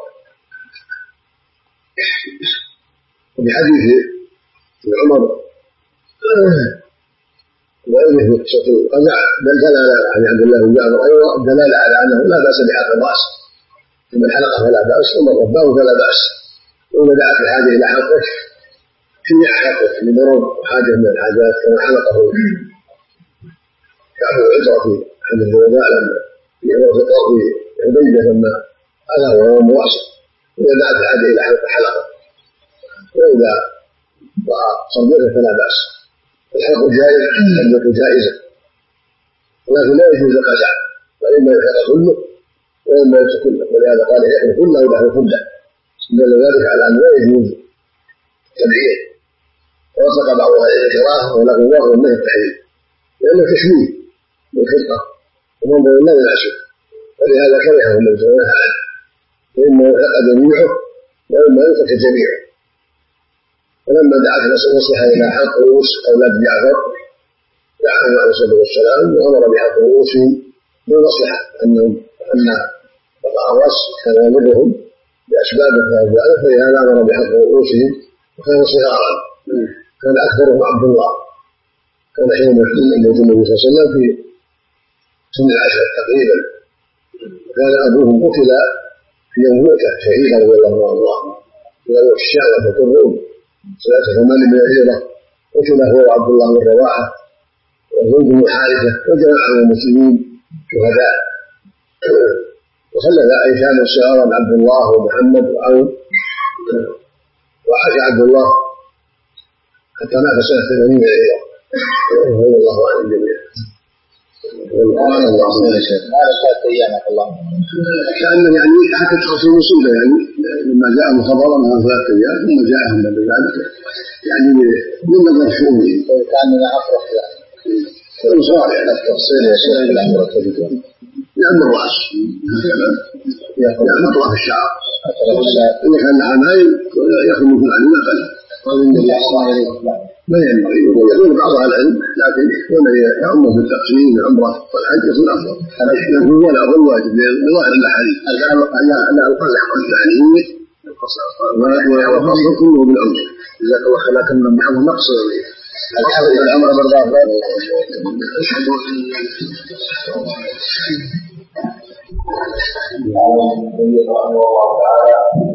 وبحديث عمر وغيره في قصة القزع بل دلالة عن عبد الله بن جعفر أيضا دلالة على أنه لا بأس بحلق الرأس، فمن حلقه فلا بأس ومن رباه فلا بأس. وإذا دعت الحاجة إلى حلقه شيع حلقه لمرض وحاجة من الحاجات كما حلقه كعب العزرة في حديث الوداع لما في عمرة القرب في حديبية لما أذى وهو مواسع. وإذا دعت الحاجة إلى حلقه حلقه، وإذا رأى صدقه فلا بأس. الحلق جائز حلقه جائزة، ولكن لا يجوز القزع، وإما يحلق كله وإما يمسك كله. ولهذا قال يحلق كله ويحلق كله، دل ذلك على أن لا يجوز تبعير. ووثق بعض أهل الكراهة ولكن ظاهر النهي التحريم، لأنه تشويه بالخلقة ومنظر لا يناسب، ولهذا كرهه النبي صلى الله عليه وسلم، فإنه يحلق جميعه وإما يترك جميعه. فلما دعت نصيحة إلى حلق رؤوس أولاد جعفر دعاهم عليه الصلاة والسلام وأمر بحلق رؤوسهم بالمصلحة أنهم أن قطع الرأس كان يضرهم بأسباب فهذا، فلهذا أمر بحلق رؤوسهم. وكان صغارا، كان أكبرهم عبد الله، كان حين موت النبي صلى الله عليه وسلم في سن العشر تقريبا، كان أبوهم قتل في يوم موته شهيدا رضي الله عنه. من الشعوة الروم ثلاثة ثمان من الهجرة قتل هو عبد الله بن رواحة وزيد بن حارثة وجماعة من المسلمين شهداء، وخلف أيتاما صغارا عبد الله ومحمد وعون، وعاش عبد الله حتى مات سنة ثمانين من الهجرة رضي الله عن الجميع. كأن يعني حتى تحصل مصيبة يعني لما جاءهم خبر أنها ثلاثة أيام ثم جاءهم بعد ذلك يعني من نظر شؤونه كأننا أفرح يعني صار يعني التفصيل يسير إلى أمر التجدون يعمل الرأس يعمل رأس الشعر إذا كان عمايل يأخذ مثل عن المقل قال النبي صلى الله عليه وسلم ما ينبغي يقول بعض أهل العلم لكن ولا يعمه في التقسيم العمرة والحج يكون أفضل لكن هو لا أظن واجب لظاهر الأحاديث أن القلع والتعليم والقصر كله بالعمر. جزاك الله خير. لكن من بعض النقص العمر بالضبط النبي رحمه الله تعالى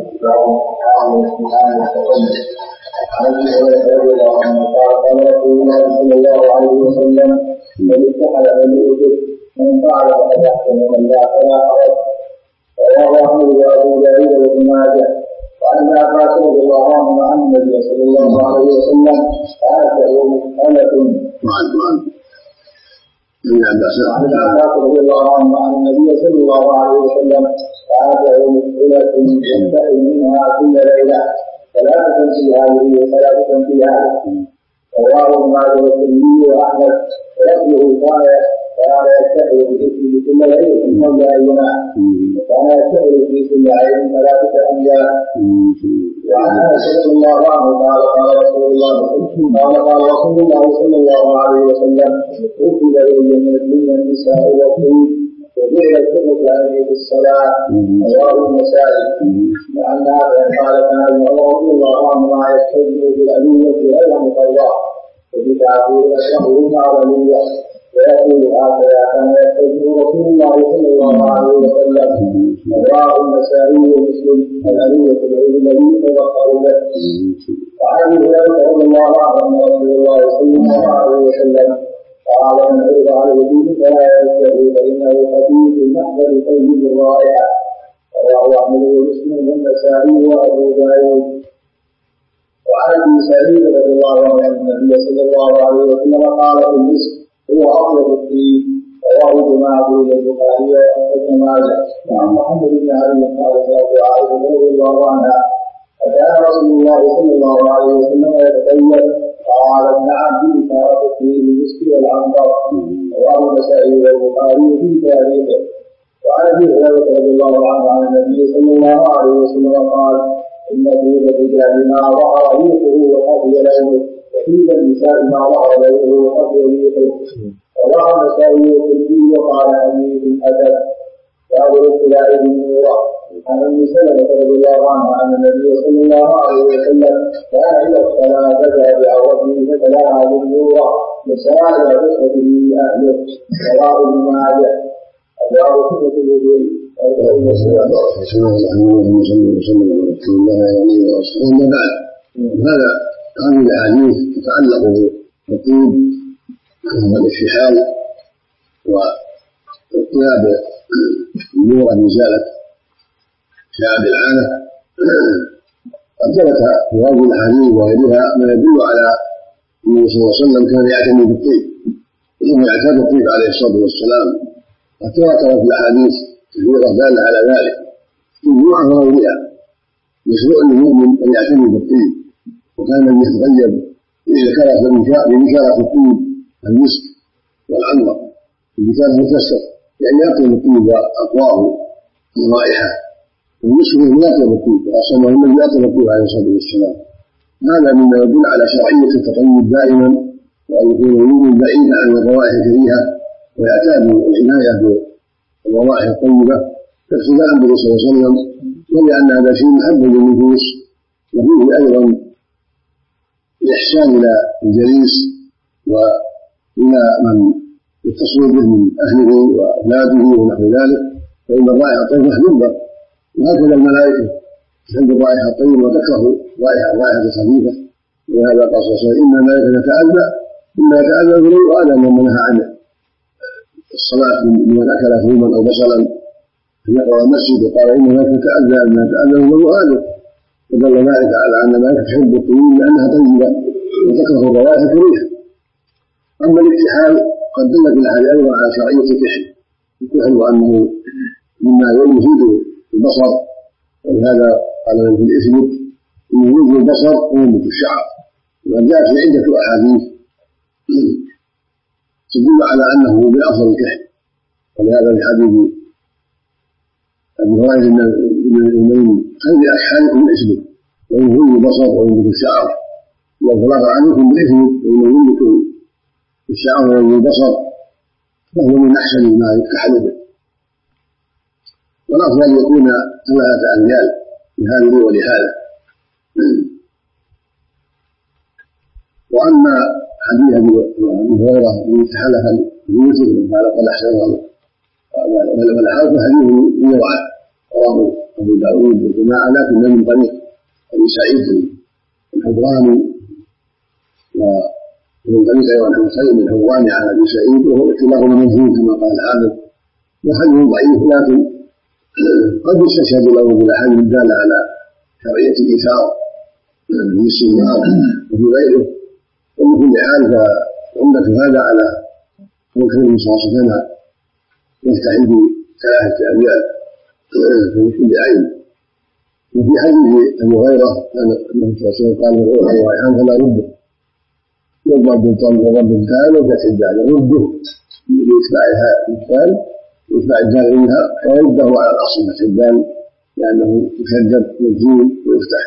عن ابي هريره رضي الله عنه قال قال رسول الله صلى الله عليه وسلم من اتخذ فليؤجر من فعل فقد احسن ومن لا فلا حرج. رواه احمد وابو داود وابن ماجه. وعن عباس رضي الله عنه عن النبي صلى الله عليه وسلم آتاه مسألة وعن عباس رضي الله عنه عن النبي صلى الله عليه وسلم آتاه مسألة ينتهي منها كل ليلة ثلاثة في هذه وثلاثة في هذه. رواه ابن ماجه والترمذي وأحمد ولفظه كان كان يستحي باسمه كل ليلة قبل أن ينام وكان يستحي في كل عين ثلاثة أيام. وعن أنس رضي الله عنه قال قال رسول الله قال قال رسول الله صلى الله عليه وسلم أكل إلي من الدنيا النساء والطيب وجعل الكفر عليه في الصلاة. رواه النسائي. وعن هذا قال كان عمر رضي الله عنه ما يستجيب بالألوية غير مطوع وبتعبير أشهر مع الألوية ويقول هكذا كان يستجيب رسول الله صلى الله عليه وسلم. رواه النسائي ومسلم الألوية العود الذي تذكر به. وعن ابي هريرة رضي الله عنه أن رسول الله صلى الله عليه وسلم قال من عرض على الدين فلا يستجيب فإنه خفيف المحضر طيب الرائحة. رواه أحمد ومسلم والنسائي وأبو داود. وعن ابي سعيد رضي الله عنه أن النبي صلى الله عليه وسلم قال في المسك هو أطيب الطيب. رواه جماعة البخاري وابن ماجه. وعن محمد بن علي قال سألت عائشة رضي الله عنها فكان رسول الله صلى الله عليه وسلم يتطيب قالت نعم بإثارة الطيب المسك والعنبر. رواه النسائي والبخاري في تاريخه. وعن ابي هريره رضي الله عنه عن النبي صلى الله عليه وسلم قال ان طيب الرجال ما ظهر ريحه وخفي لونه وطيب النساء ما ظهر لونه وخفي ريحه. رواه النسائي والترمذي وقال حديث حسن. باب ابتلاء بالنور. عن ام سلمه رضي الله عنها عن النبي صلى الله عليه وسلم كان اذا اختلى بدا بعورته فتلاها بالنور وسال بصره اهله. رواه ابن ماجه. أبواب سنة الوضوء. أما بعد هذا هذه الأحاديث تتعلق بالطيب والاستحال واضطراب النور بإزالة شعاب العانة. قد ثبت في هذه الأحاديث وغيرها ما يدل على أنه صلى الله عليه وسلم كان يعتني بالطيب وإنه يعتاد الطيب عليه الصلاة والسلام. وتواترت الأحاديث كثيرة دالة على ذلك مجموعة غيرها. يشرع للمؤمن أن يعتني بالطيب وكان يتغيب بذكرة بذكرة الطيب المسك والعنبر بذكرة مكسر يعني يأكل الطيب وأقواه الرائحة والمسك لا يأكل الطيب وأصلا هو الذي يأكل الطيب عليه الصلاة والسلام. هذا مما يدل على شرعية التطيب دائما وأن يكون المؤمن بعيدا عن الروائح الكريهة ويعتاد العناية بالروائح الطيبة اقتداء بالنبي صلى الله عليه وسلم ولأن هذا شيء محبب للنفوس وفيه أيضا الإحسان إلى الجليس وإلى من يتصل به من أهله وأولاده ونحو ذلك فإن الرائحة الطيبة محبوبة وهكذا الملائكة تحب الرائحة الطيبة وتكره رائحة الرائحة الخفيفة، وهذا قال صلى الله عليه وسلم إن الملائكة تتأذى إما يتأذى فلو آدم من نهى عنه الصلاة من أكل ثوما أو بصلا في يقرأ المسجد، وقال إن الملائكة تتأذى إما يتأذى فلو آدم، ودل ذلك على أن الملائكة تحب الطيب لأنها طيبة وتكره الروائح الكريهة. أما الابتحال قد دلت الأحاديث أيضا على شرعية الكحل، الكحل وأنه مما يفيد البصر، ولهذا قال من في الإثم إنه يفيد البصر وينبت الشعر، وقد جاءت في عدة أحاديث تدل على أنه من أفضل الكحل، ولهذا في حديث أبي هريرة من خير أكحالكم الإثم ويفيد البصر وينبت الشعر، والفراغ عنكم بالإثم وإنه ينبت الشعر وينبت البصر، فهو من أحسن ما يكحل به. والأفضل أن يكون ثلاثة أميال لهذه ولهذا. وأما حديث أبي هريرة الذي تحلف بيوسف قال قال أحسن والحاف حديث يروى رواه أبو داود وجماعة لكن من طريق أبي سعيد الحضراني ومن طريق أيضا حسين الحضراني على أبي سعيد، وهو كلاهما مجهول كما قال الحافظ، وحديث ضعيف لكن قد يستشهد له بالاحاديث الداله على شرعيه الايثار في السنه وفي غيره. ومن كل حال فعمدة هذا على قول النبي صلى الله عليه وسلم يستحيل بثلاثه اميال في كل عين. وفي حديث ابي هريره ان النبي صلى الله عليه وسلم قال من روح الريحان فلا رده، يضرب بالطلب وضرب بالدال وفتح الدال رده باتباعها بالدال ويتبع الدال منها ويرده على الاصل فتح الدال لانه يشدد والجيم ويفتح.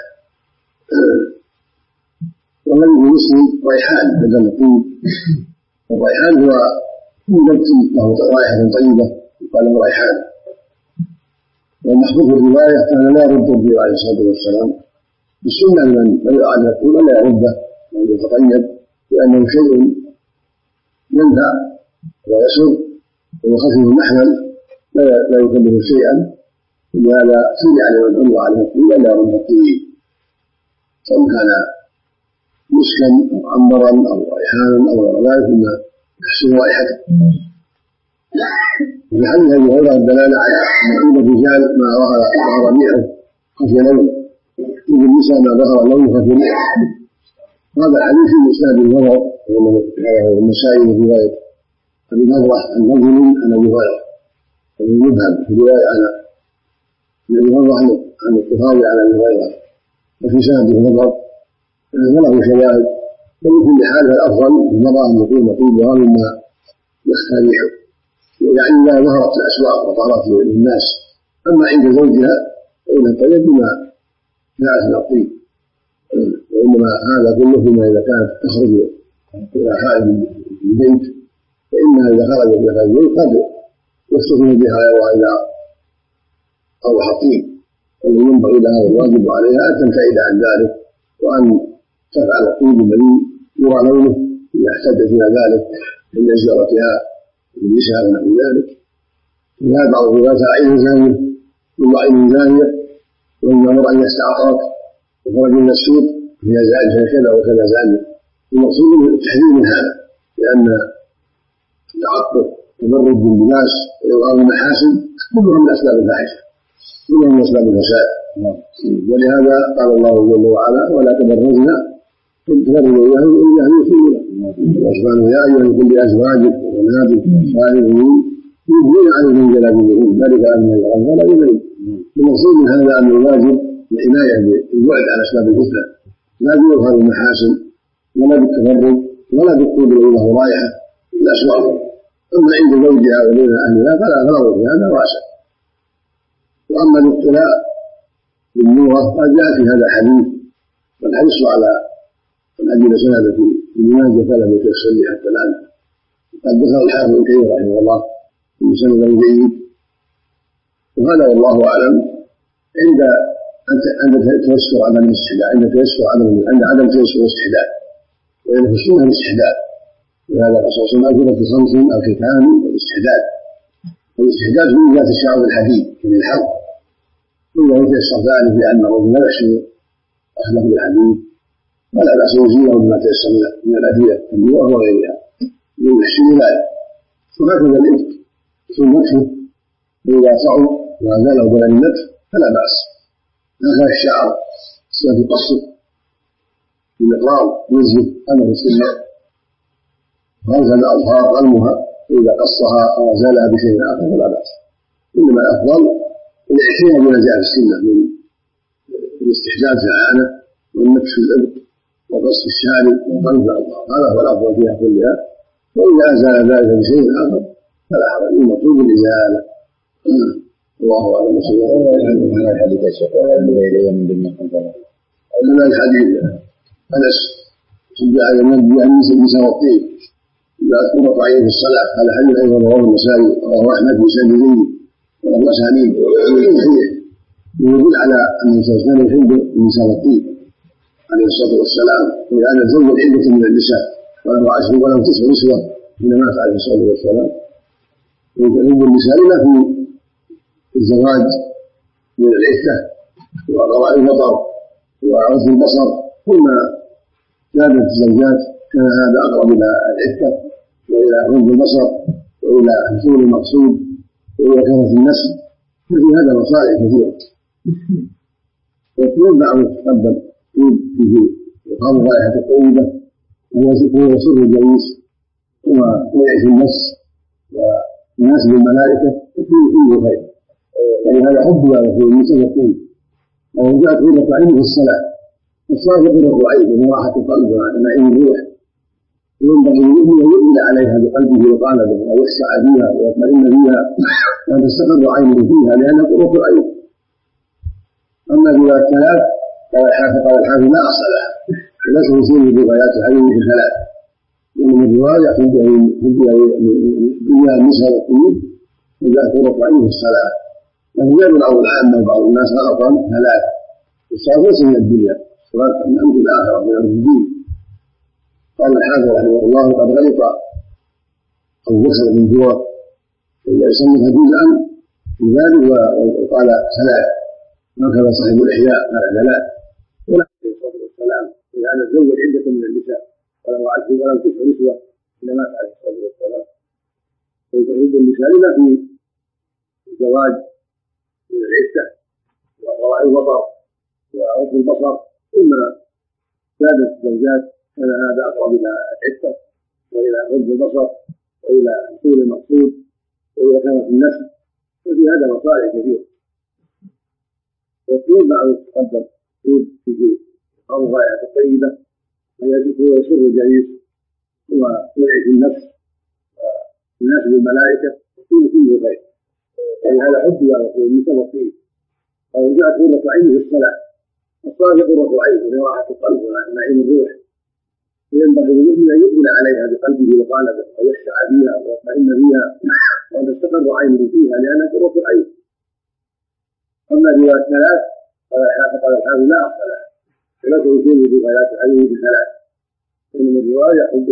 والذي في مسلم ريحان بدل الطيب، والريحان هو نبت له رائحه طيبه يقال له ريحان. والمحبوب في الروايه كان لا يرد النبي عليه الصلاه والسلام، السنه لمن لم يعد يقول لا يرده وان يتطيب لانه شيء ينفع ويسر ويخفف المحمل لا يكلف شيئا، ولهذا شرع لمن امر عليه الطيب لا يرد الطيب سواء كان مسكا او عنبرا او ريحانا او غير ذلك مما يحسن رائحته. وفي حديث ابي هريره الدلاله على ان الرجال ما ظهر ظهر ريحه خفي لونه، وفي النساء ما ظهر لونه خفي ريحه. هذا الحديث في اسناد النظر والمسائل في روايه ابي نضره عن رجل عن ابي هريره ومن مبهم في روايه عن ابي نضره عن الطفاوي على ابي هريره، وفي سنده نظر وله شواهد. ومن كل حال فالافضل للمراه ان يكون طيبها مما يستريحه، يعني اذا ظهرت الاسواق وظهرت للناس. اما عند زوجها فانها طيب بما جاءت من الطيب، وانما هذا كله فيما اذا كانت تخرج الى خارج البيت، فانها اذا خرجت الى خارج البيت قد يستثنى بها الى روح الطيب، والذي ينبغي لها والواجب عليها ان تبتعد عن ذلك وان تفعل الطيب الذي يرى لونه اذا احتجت الى ذلك من ازيارتها بالنساء ونحو ذلك. وهذا بعض الروايات عين زانيه كل عين زانيه، وان امر ان يستعطرت وخرج من السوق هي زانيه كذا وكذا زانيه. المقصود التحذير من هذا، لان التعطر تبرد باللباس واظهار المحاسن كلها من اسباب الفاحشه، كلها من اسباب الفساد. ولهذا قال الله جل وعلا ولا تبرزنا تبرزوا اياه يثيبنا، وسبحانه يا ايها كل ازواجك وبناتك صالحين يبنين عليهم جلابيبهن ذلك ان الغرب ولا يبين. المقصود من هذا ان الواجب العنايه بالبعد عن اسباب الفتنه، لا بإظهار المحاسن ولا بالتفرج ولا بالطيب الذي له رائحه الاسواق. اما عند زوجها وبين اهلها فلا ضرر في هذا واسع. واما الابتلاء بالنوره قد جاء في هذا حديث، والحرص على من اجل سنده المناجه فلم يتيسر لي حتى الان. قد ذكر الحافظ ابن كثير رحمه الله في سند جيد، وهذا والله اعلم عند عند تيسر عدم الاستحداث، عند تيسر عدم عند عدم تيسر الاستحداث، وإن في السنه الاستحداث. وهذا الرسول صلى الله عليه وسلم في خمس الختان والاستحداث. والاستحداث من ذات الشعر الحديد من الحلق، إلا يتيسر ذلك لأن الرجل لا يحسن أهله بالحديد ولا بأس يزيله بما تيسر من الأدوية النوع وغيرها يحسن ذلك. وهكذا الإفك سنته فإذا صعب وزاله بلد النتف فلا بأس. هكذا الشعر سنة قصه بالإقرار يزيد أمر السنة. وهكذا الأظهار ظلمها فإذا قصها أو زالها بشيء آخر فلا بأس. إنما الأفضل الاحتياج بما جاء في السنة من الاستحداث في العانة والنتف في الإبط وقص الشارب وقلب الأظهار، هذا هو الأفضل فيها كلها. وإذا أزال ذلك بشيء آخر فلا حرج، المطلوب الإزالة. الله أعلم. هذا الحديث يا شيخ إليه من ضمن هذا الحديث أنس جاء النبي عن النساء والطيب إذا أذكر ضعيف في الصلاة. هذا حديث أيضا رواه النسائي ورواه أحمد بن سعيد ورواه أسانيد يدل على أن الإنسان يحب النساء والطيب عليه الصلاة والسلام، ولأن الزوج عدة من النساء وله عشر وله تسع نسوة حين مات عليه الصلاة والسلام. ويحب النساء لما في الزواج من العفة وقضاء المطر وعرض البصر، ثم زادت الزوجات كان هذا أقرب إلى العفة وإلى غض البصر وإلى حصول المقصود وإلى كثرة النسل، ففي هذا مصالح كثيرة. والطيب بعض يتقدم طيب فيه إقامة الرائحة الطيبة وهو يسر الجليس ويعيش النفس ويناسب الملائكة وفيه فيه خير. يعني هذا حب في النساء والطيب. وجاءت قرة عين في الصلاة، الصلاة قرة عين وراحة القلب ونعيم الروح، وينبغي المؤمن أن يؤمن عليها بقلبه وقالبه ويخشع فيها ويطمئن فيها وأن تستقر عينه فيها لأنها قرة عين. أما بما الثلاث قال الحافظ لا أصل لها وليس يصير بغايات عينه في ثلاث، ومن الرواية فيها النساء والطيب وجاءت قرة عين في الصلاة. لكن يقول بعض العامة وبعض الناس غلطا ثلاث، الصلاة ليس من الدنيا، الصلاة من أمر الآخرة من أمر الدين. قال الحافظ رحمه الله قد غلط أو وصل من جوع إذا يسمى جزءا في ذلك وقال ثلاث، هكذا صاحب الإحياء قال ثلاث. ولا عليه الصلاة والسلام لأن الزوج عدة من النساء ولو عشر ولو تسع نسوة إلى مات عليه الصلاة والسلام. ويحب النساء لما في الزواج من العفة وقضاء المطر وغض البصر، ثم زادت الزوجات كان هذا أقرب إلى العفة وإلى غض البصر وإلى حصول المقصود وإلى كثرة النسل، ففي هذا مصالح كثيرة. والطيب بعد يتقدم طيب فيه أو الرائحة الطيبة ويسر الجليس ويعيش النفس ويناسب الملائكة وفيه فيه خير. يعني هذا حب يا رسول النساء والطيب. أو جاءت قرة عين في الصلاة، الصلاة قرة عين وراحة القلب ونعيم الروح، ينبغي المؤمن أن يقبل عليها بقلبه وقالبه ويخشع بها ويطمئن بها وأن تستقر عينه فيها لأنها قرة عين. أما رواية الثلاث فقال الحافظ لا أصل لها وليس يصير بغايات عينه بثلاث، إنما الرواية حب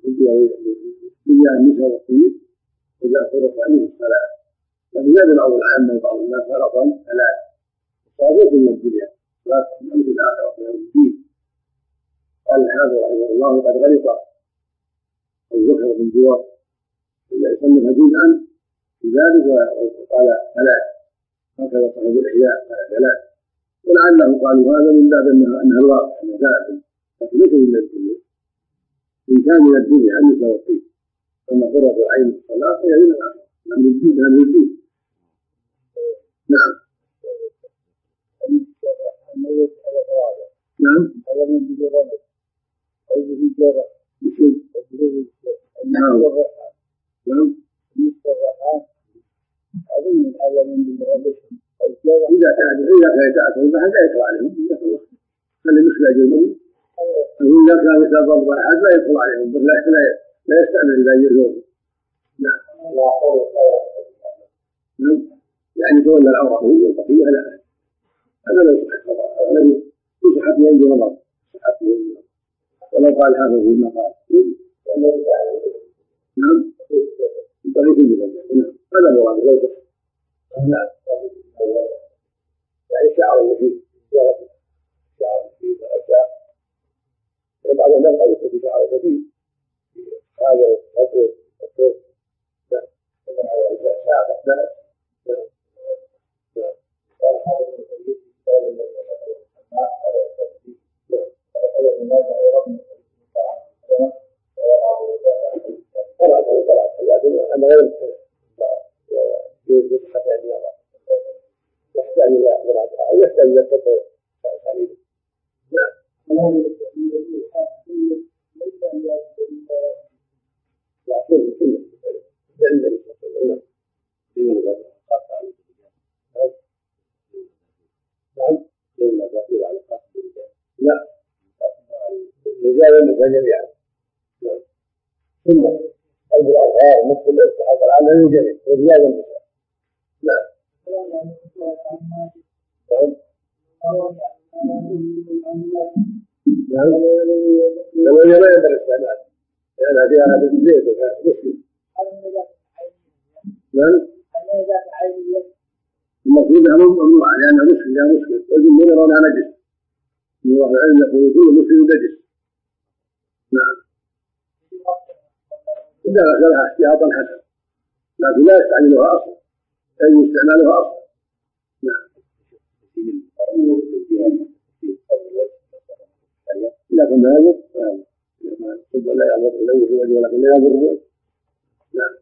النساء والطيب وجاءت قرة عين في الصلاة. لكن يدل بعض العامة وبعض الناس غلطا ثلاث، الصلاة ليس من الدنيا، الصلاة من أمر الآخرة من أمر الدين. قال الحافظ رحمه الله قد غلط أو ذكر من جوار إذا يسمى جزءا في ذلك وقال ثلاث، هكذا صاحب الإحياء قال ثلاث. ولعله قالوا هذا من باب أنها الواقع أنها ثلاث، لكن ليس من الدنيا. إن كان من الدنيا النساء والطيب ثم قرة العين في الصلاة فهي من الآخرة من الدين من الدين. نعم. نعم. هذا من بجرة أو بجرة بشيء نعم. نعم. مسترحات أظن من هذا من بجرة أو جرة إذا كان إذا كان يتأثر فهذا يدخل عليهم خلي مثل أجل إذا كان يتضرر أحد لا يدخل عليهم بل لا يستعمل إذا يجرون. نعم. نعم. يعني تولى العورة والبقية لا، هذا لا يصح خطأ، الذي يصح في يوم رمضان صح في يوم رمضان ولو قال هذا في ما قال. نعم. بطريق الجبل. نعم. هذا مراد لا يصح. نعم. يعني شعر اللي فيه شعر فيه الأشياء. بعض الناس قد يكون في شعر كثير هذا الرجل الصوت لا ومن على الأشياء شعر لا لا لا طلعت طلعت لكن أنا غير يجب حتى أن يرى يحتاج إلى مراجعة أو يحتاج إلى تطبيق سليم. نعم. لا كل كل لأن الرسول يقول هذا خاص على الرجال. نعم. يقول هذا دليل على خاص الرجال. لا. الرجال مثل جميعا. نعم. ثم قلب الأظهار مثل الاستحاضة العامة للجميع والرجال والنساء. نعم. نعم. نعم. لو ما يقدر السماع لأن هذه هذا البيت وهذا مسلم. نعم. المفروض أنه ممنوع لأنه مسلم لا مسلم والجمهور يرون أنها نجس. من أهل العلم يقول كل مسلم نجس. نعم. إذا غسلها احتياطا حسن لكن لا يستعملها أصلا أي يستعملها أصلا. نعم. لكن لا يضر لا يضر يلوث الوجه ولكن لا يضر. نعم.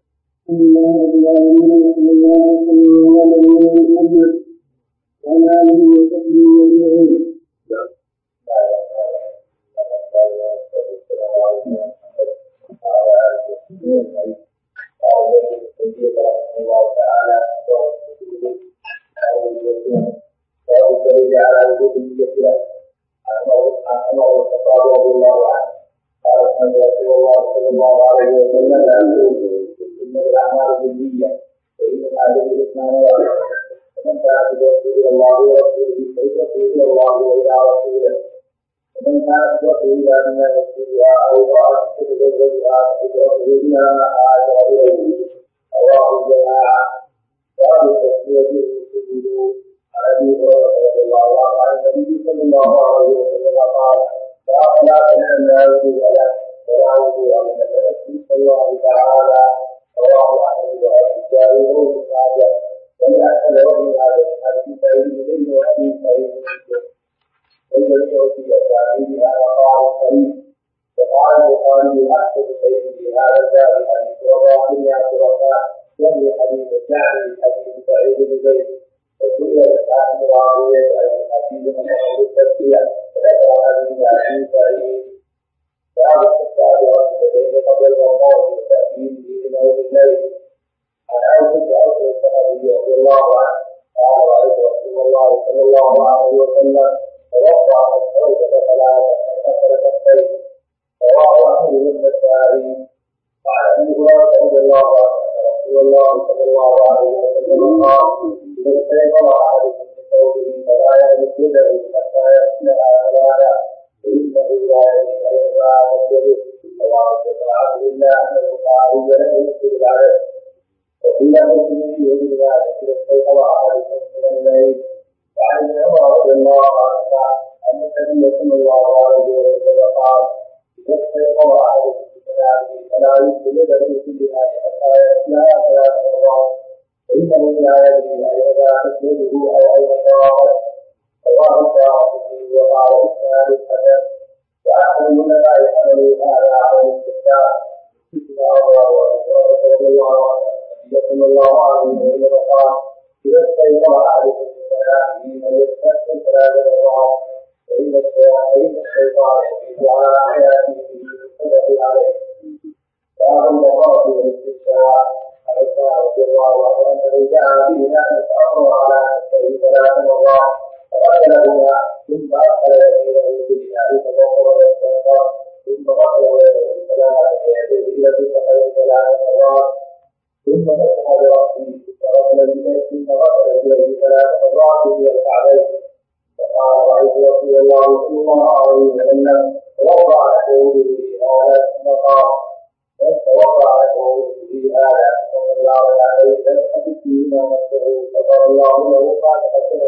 في هذا ومن لا عليه لم أجد فيما نفسه فقال الله له قال حسنا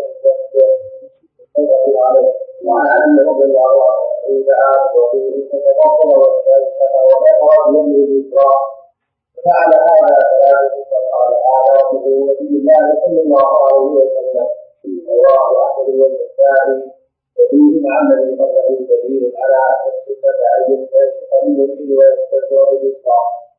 متفق عليه. وعن علي رضي الله عنه أنه دعا برسول فتوضأ واستنشق ونقر بيده اليسرى ففعل هذا ثلاثة فقال هذا وجه نبي الله صلى الله عليه وسلم. رواه أحمد والنسائي. وفيه مع الذي قبله دليل على أن السنة أن يستنشق بيده ويستنشق باليسرى.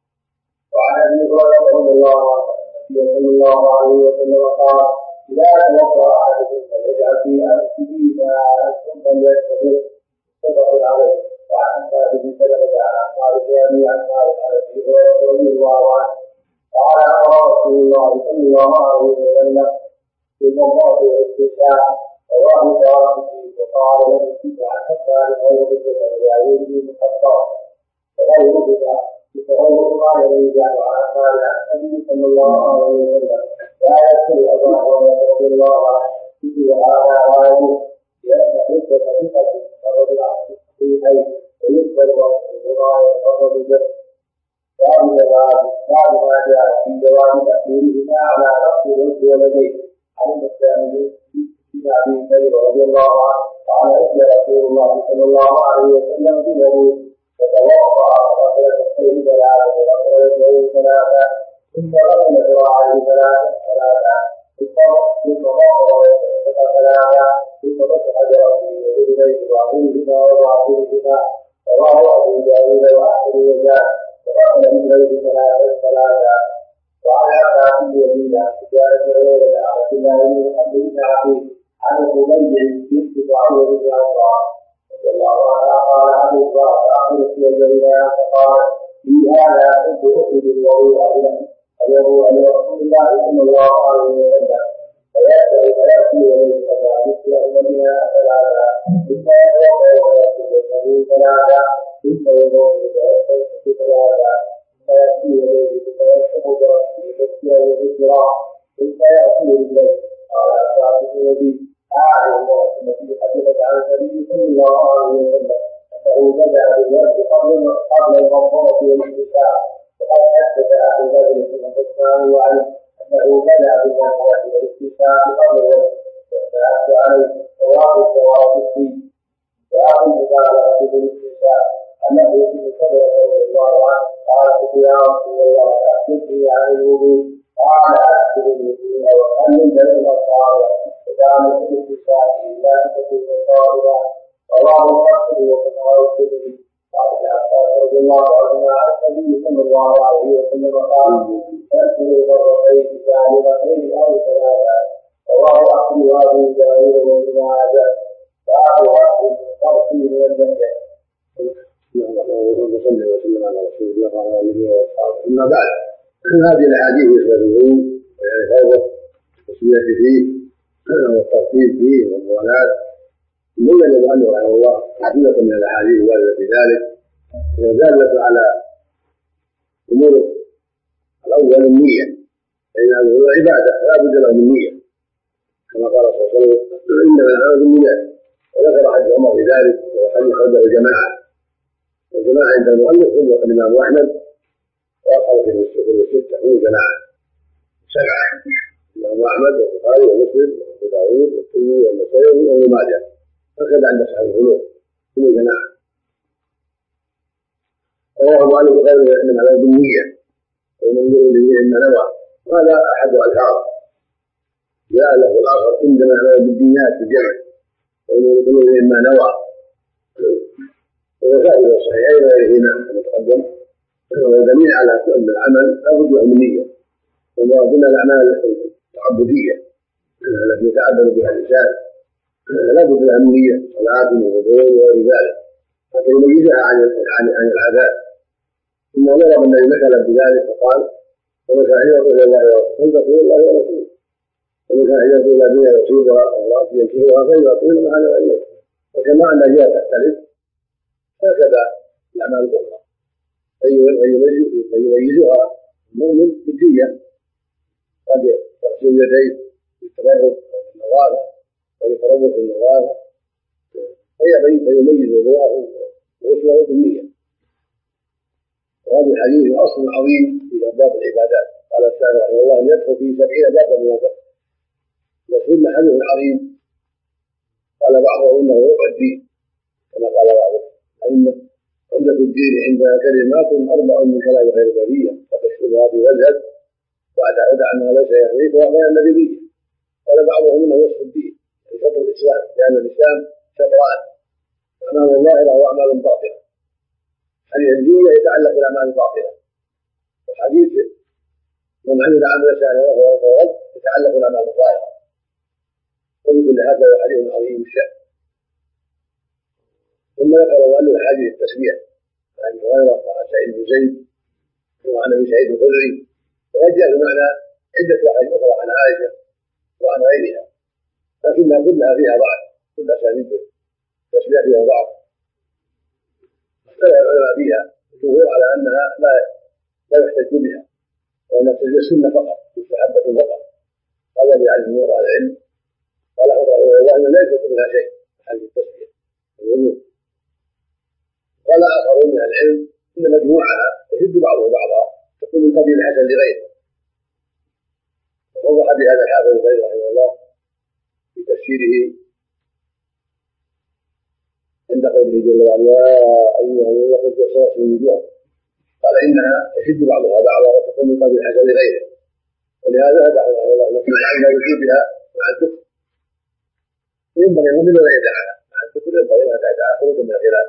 وعن ابي هريره رضي الله عنه النبي صلى الله عليه وسلم قال اذا توضا احدكم فليجعل في انفه ماء ثم ليستدر متفق عليه. وعن ثابت بن سلمه عن عمار بن ابي عمار عن ابي هريره رضي الله عنه قال امر رسول الله صلى الله عليه وسلم بالمضمضه والاستنشاق. رواه الدارقطني وقال لم يكن عن حسان غير مثل ويعود بن المخطط وغير بما فهو ما يريد عن عمار عن النبي صلى الله عليه وسلم لا يذكر ابا هريره رضي الله عنه وهذا غايه لان عده ثقه فرد عن الصحيحين ويقبل وما يتقرب به. باب ما جاء في جواز تاخيرهما على رفع الوجه واليدين عن المستعمل بن ابي سعيد رضي الله عنه قال اتى رسول الله صلى الله عليه وسلم بالوضوء فتوضا فغسل كفيه ثلاثه وغسل وجهه ثلاثه ثم غسل ذراعيه ثلاثه ثلاثه ثم ضحك واستنشق ثلاثه ثم مسح براسه واذنيه واخيهما وباطنهما. رواه ابو داود واحمد وزاد وغسل رجليه ثلاثه ثلاثه. وعن عباس بن يزيد عن سفيان بن عيينة عن عبد الله بن محمد بن عقيل عن الربيع بنت معاويه بن عمران رضي الله عنها قال ابو بكر اخرت الينا فقال في هذا كنت اخرج الوضوء الوضوء لرسول الله صلى الله عليه وسلم فيأتي فيأتي اليه فيأتي بها ثلاثه ثم يتوضا ويأتي وجهه ثلاثه ثم يضوء ويستنشق ثلاثه ثم يأتي اليه ثم يشرب براسه ويغسل ويذكره ثم يأتي اليه. قال عباس بن يزيد أعلم التي حدثت عن النبي صلى الله عليه وسلم أنه بدأ بالوجه قبل المنظرة والاستنشاق وقد حدث أهل بدر بن عثمان وعلي أنه بدأ بالمنظرة والاستنشاق قبل الوجه فأتى عليه رواه الدارقطني. باب المبالغة بالاستنشاق أنه في صدر رضي الله عنه قال يا رسول الله أخبرني عن الوضوء قال أكثر الوضوء وقلل بين الصالح وكان في الاستنشاق لا تكون صالحا. رواه الحسن وفتوى الترمذي. قال ابن عباس رضي الله عنهما عن النبي صلى الله عليه وسلم قال تأكل مرتين بالغتين أو ثلاثا. رواه أحمد وأبو داود وابن ماجه. باب غسل الفرج من اللحية. اللهم صل وسلم على رسول الله وعلى اله واصحابه. اما بعد هذه الاحاديث في الوضوء ويعني فوضى التسميه فيه والترتيب فيه والموالاه بين المؤلف رحمه الله عديده من الاحاديث الوارده في ذلك داله على امور الاول النيه فان الوضوء عباده لا بد له من نيه كما قال صلى الله عليه وسلم انما الاعمال بالنيات. وذكر حديث عمر في ذلك وحديث خرجه الجماعه والجماعة عند المؤلف هم الإمام أحمد وأصحاب الكتب الستة هم جماعة سبعة الإمام أحمد والبخاري ومسلم وأبو داود والترمذي والنسائي وابن ماجه هكذا عند أصحاب الفروع هم جماعة. رواه المؤلف بقوله إنما الأعمال بالنية ومن بالنية إما نوى هذا أحد ألفاظ. جاء له الآخر إنما الأعمال بالنيات بالجمع ومن بالنية إما نوى وفائدة الصحيحين وغيرهما المتقدم ودليل على أن العمل لا بد له من نية. ومن الأعمال التعبدية التي يتعبد بها الإنسان لا بد لها من نية صلاة ووضوء وغير ذلك حتى يميزها عن عن العادات. ثم ضرب النبي مثلا بذلك فقال ومن كان هجرته إلى الله ورسوله فهجرته إلى الله ورسوله ومن كان هجرته إلى دنيا يصيبها أو امرأة ينكحها فهجرته إلى ما هاجر إليه. وكما أن الأجيال تختلف هكذا الأعمال الأخرى فيميزها المؤمن بالنية قد يغسل يديه بالتبرك والنظافة ويتربص بالنظافة فيميز وضوءه وغسله بالنية. وهذه الحديث أصل عظيم في باب العبادات. قال السائل رحمه الله أن يدخل في سبعين بابا من الفقه، والسنة حديث عظيم. قال بعضهم إنه يوقع الدين كما قال بعضهم أئمة عمدة الدين عندها كلمات أربع من كلام غير البرية فتشربها في وجهك بعد أدع أنها ليس يعنيك وغير النبيية. قال بعضهم إنه وصف الدين يعني شطر الإسلام، لأن الإسلام شطران، أعمال ظاهرة وأعمال باطنة. حديث الدين يتعلق بالأعمال الباطنة، وحديث من عمل عملا صالحا وهو الفرد يتعلق بالأعمال الظاهرة. ويقول هذا هو حديث عظيم الشأن. ثم ذكر المؤلف حديث التسمية عن هريرة وعن سعيد بن زيد وعن ابي سعيد الخدري، وقد جاء بمعنى عدة احاديث اخرى عن عائشة وعن غيرها، لكنها كلها فيها ضعف، كل اسانيد التسمية فيها ضعف. اختلف العلماء فيها الجمهور على انها لا لا يحتج بها، وانها تجد السنة فقط مستحبة فقط. هذا بيعرف جمهور اهل العلم. قال رحمه الله انه لا يثبت منها شيء حديث التسمية الوضوء. قال آخرون من العلم إن مجموعها يشد بعضه بعضا تكون من قبيل الحسن لغيره. ووضح بهذا الحافظ ابن كثير رحمه الله في تفسيره عند قوله جل وعلا يا أيها الذين آمنوا اغسلوا وجوهكم، قال إنها يشد بعضها بعضا وتكون من قبيل الحسن لغيره. ولهذا هداه رحمه الله نفسه عن وجودها مع الكفر، ينبغي المؤمن لا يدعها مع الكفر، ينبغي لا يدعها خروجا من الخلاف.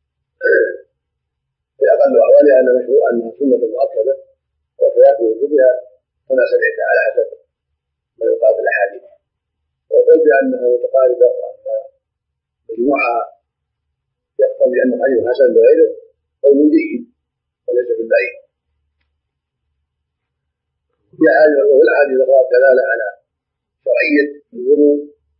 في أقل أحوالها أن مشروع أنها سنة مؤكدة وخلاف وجودها كما سمعت على حسب ما يقال في الأحاديث. وقل بأنها متقاربة وأن مجموعها يقتضي أن حديث حسن بغيره قول جيد وليس بالبعيد. في الأحاديث الأخرى دلالة على شرعية الوضوء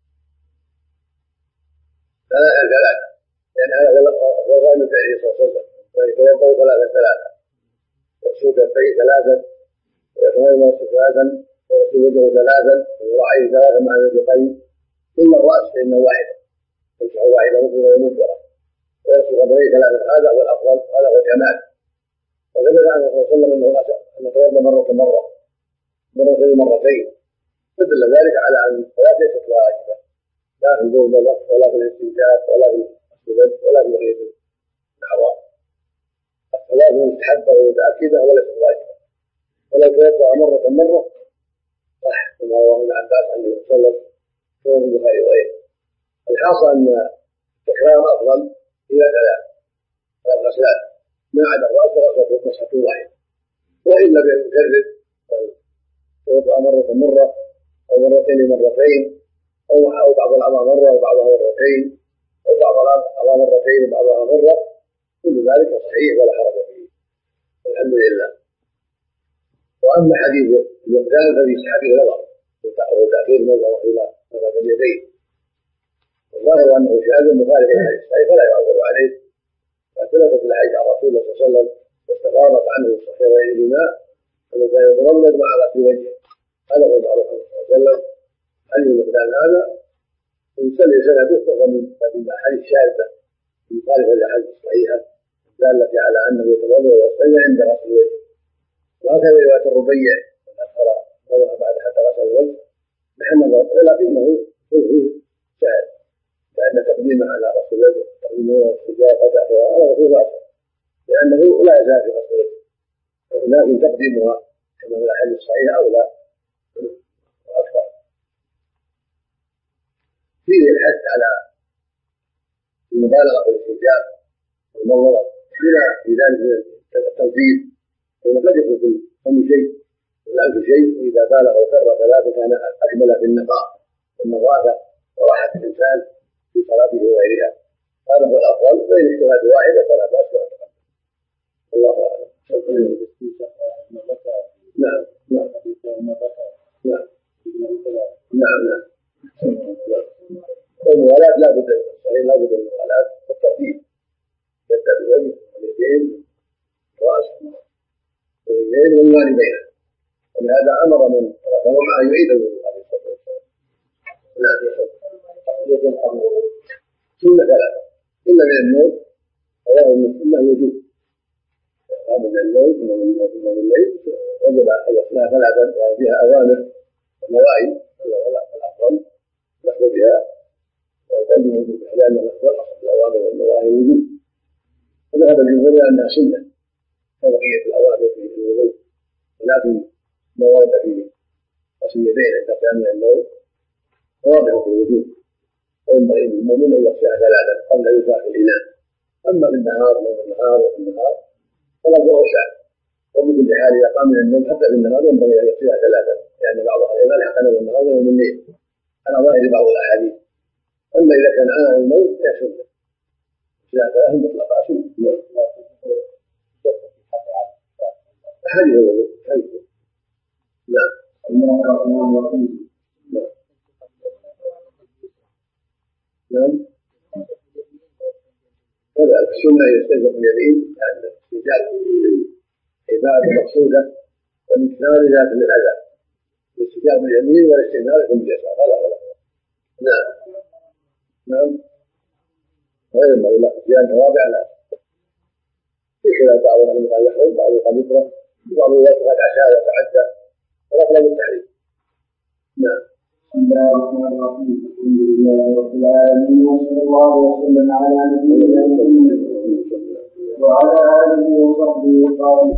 ثلاثة ثلاثة، لأن هذا هو غالب عليه الصلاة والسلام فيتوضأ ثلاثة ثلاثة، يغسل كفيه ثلاثا ويتمضمض ثلاثا ويغسل وجهه ثلاثا ويراعيه ثلاثا مع المرفقين، ثم الرأس فإنه واحدة يمسح واحدة مقبلة ومدبرة، ويغسل قدميه ثلاثا. هذا هو الأفضل، هذا هو الكمال. وثبت عنه صلى الله عليه وسلم أنه أن يتوضأ مرة مرة مرتين مرتين، فدل ذلك على أن الصلاة ليست واجبة لا في الجوزة ولا في الاستنجاء ولا في السجود ولا في غير الأعضاء. الصلاة مستحبة ومتأكدة وليست واجبة، ولا توضأ مرة مرة صح كما رواه ابن عباس عن النبي صلى الله عليه وسلم في البخاري وغيره. الحاصل أن التكرار أفضل إلى ثلاث غسلات ما عدا الرأس غسلة مسحة واحدة، وإن لم يكرر توضأ مرة مرة أو مرتين مرتين أو بعض الأعضاء مرة وبعضها مرتين أو بعض الأعضاء مرتين وبعضها مرة، كل ذلك صحيح ولا حرج فيه والحمد لله. وأما حديث المقدام ففي صحته نظر وتأخير النظر إلى مرة اليدين، والظاهر أنه شاذ مخالف للحديث الصحيح فلا يعول عليه. فثبتت الحديث عن رسول الله صلى الله عليه وسلم واستفاضت عنه الصحيح وغيرهما أنه كان يتمضمض مع غسل وجهه. هذا هو المعروف عنه صلى الله عليه وسلم. حديث المقدام هذا يسمى سنده فهو من الأحاديث الشاذة المخالفة للأحاديث الصحيحة الدالة على أنه يتوضأ ويصلي عند غسل الوجه. وهكذا رواية الربيع الأخرى وضعها بعد حتى غسل الوجه نحن نظر، ولكنه فيه سهل لأن تقديمه على غسل الوجه تقديمه واستجابة وتأخيرها على غسل الوجه لأنه لا يزال في غسل الوجه، لكن تقديمها كما في الأحاديث الصحيحة أولى وأكثر. فيه الحث على المبالغة في الاستنجاء والمضمضة بما في ذلك التوفيق، فإن قد يكون في الفم شيء والأنف شيء، إذا بالغ وكرر ثلاثة كان أكمل في النقاء والنظافة وراحة الإنسان في صلاته وغيرها. هذا هو الأفضل، وإن اجتهد واحدة فلا بأس ولا تقدم. الله أعلم. نعم نعم نعم نعم نعم والموالاة لا بد من الصحيح، لا بد من الموالاة والترتيب، يبدأ بالوجه واليدين والرأس والرجلين والوالدين، ولهذا أمر من تركه معه يعيد الوضوء عليه الصلاة والسلام. لا يجب سنة ثلاثة إلا من النوم، وله من السنة وجوب هذا من النوم من الليل وجب ان يصلها ثلاثا يعني فيها اوامر ونواهي الافضل نحن بها وتقدم وجود لان الافضل الاوامر والنواهي الوجود وذهب الجمهور الى انها سنه كبقيه الاوامر في الوضوء ولكن ما ورد في قسمتين عند قيام من النوم واضح في الوجود وينبغي للمؤمن ان يغسلها ثلاثا قبل ان يفاق الاناء اما في النهار او في النهار وفي النهار فلا اوسع وبكل حال اذا قام من النوم حتى في النهار ينبغي ان يغسلها ثلاثا لان يعني بعض اهل العلم حقنه النهار ويوم الليل على ظاهر بعض الاحاديث اما اذا كان عن النوم فهي سنه ثلاثه مطلقه سنه حديث الوضوء حديث نعم نعم كذلك السنه يستيقظ اليمين لان الاستجابه عباده مقصوده والامتثال ذات للاذى الاستجابه اليمين والاستمرار يكون باليسار هذا غلط نعم نعم غير ما لا زياده رابعه لا في خلاف بعض العلماء قال يحرم بعض قال يكره بعض قال عشاء وتعدى والاقرب التحريم نعم بسم الله الرحمن الرحيم الحمد لله رب العالمين وصلى الله وسلم على نبينا محمد وعلى اله وصحبه وسلم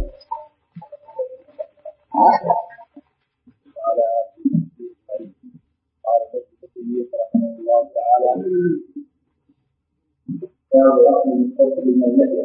وعلى قال النبي رحمه الله تعالى باب الاصل المستقبل من اللحيه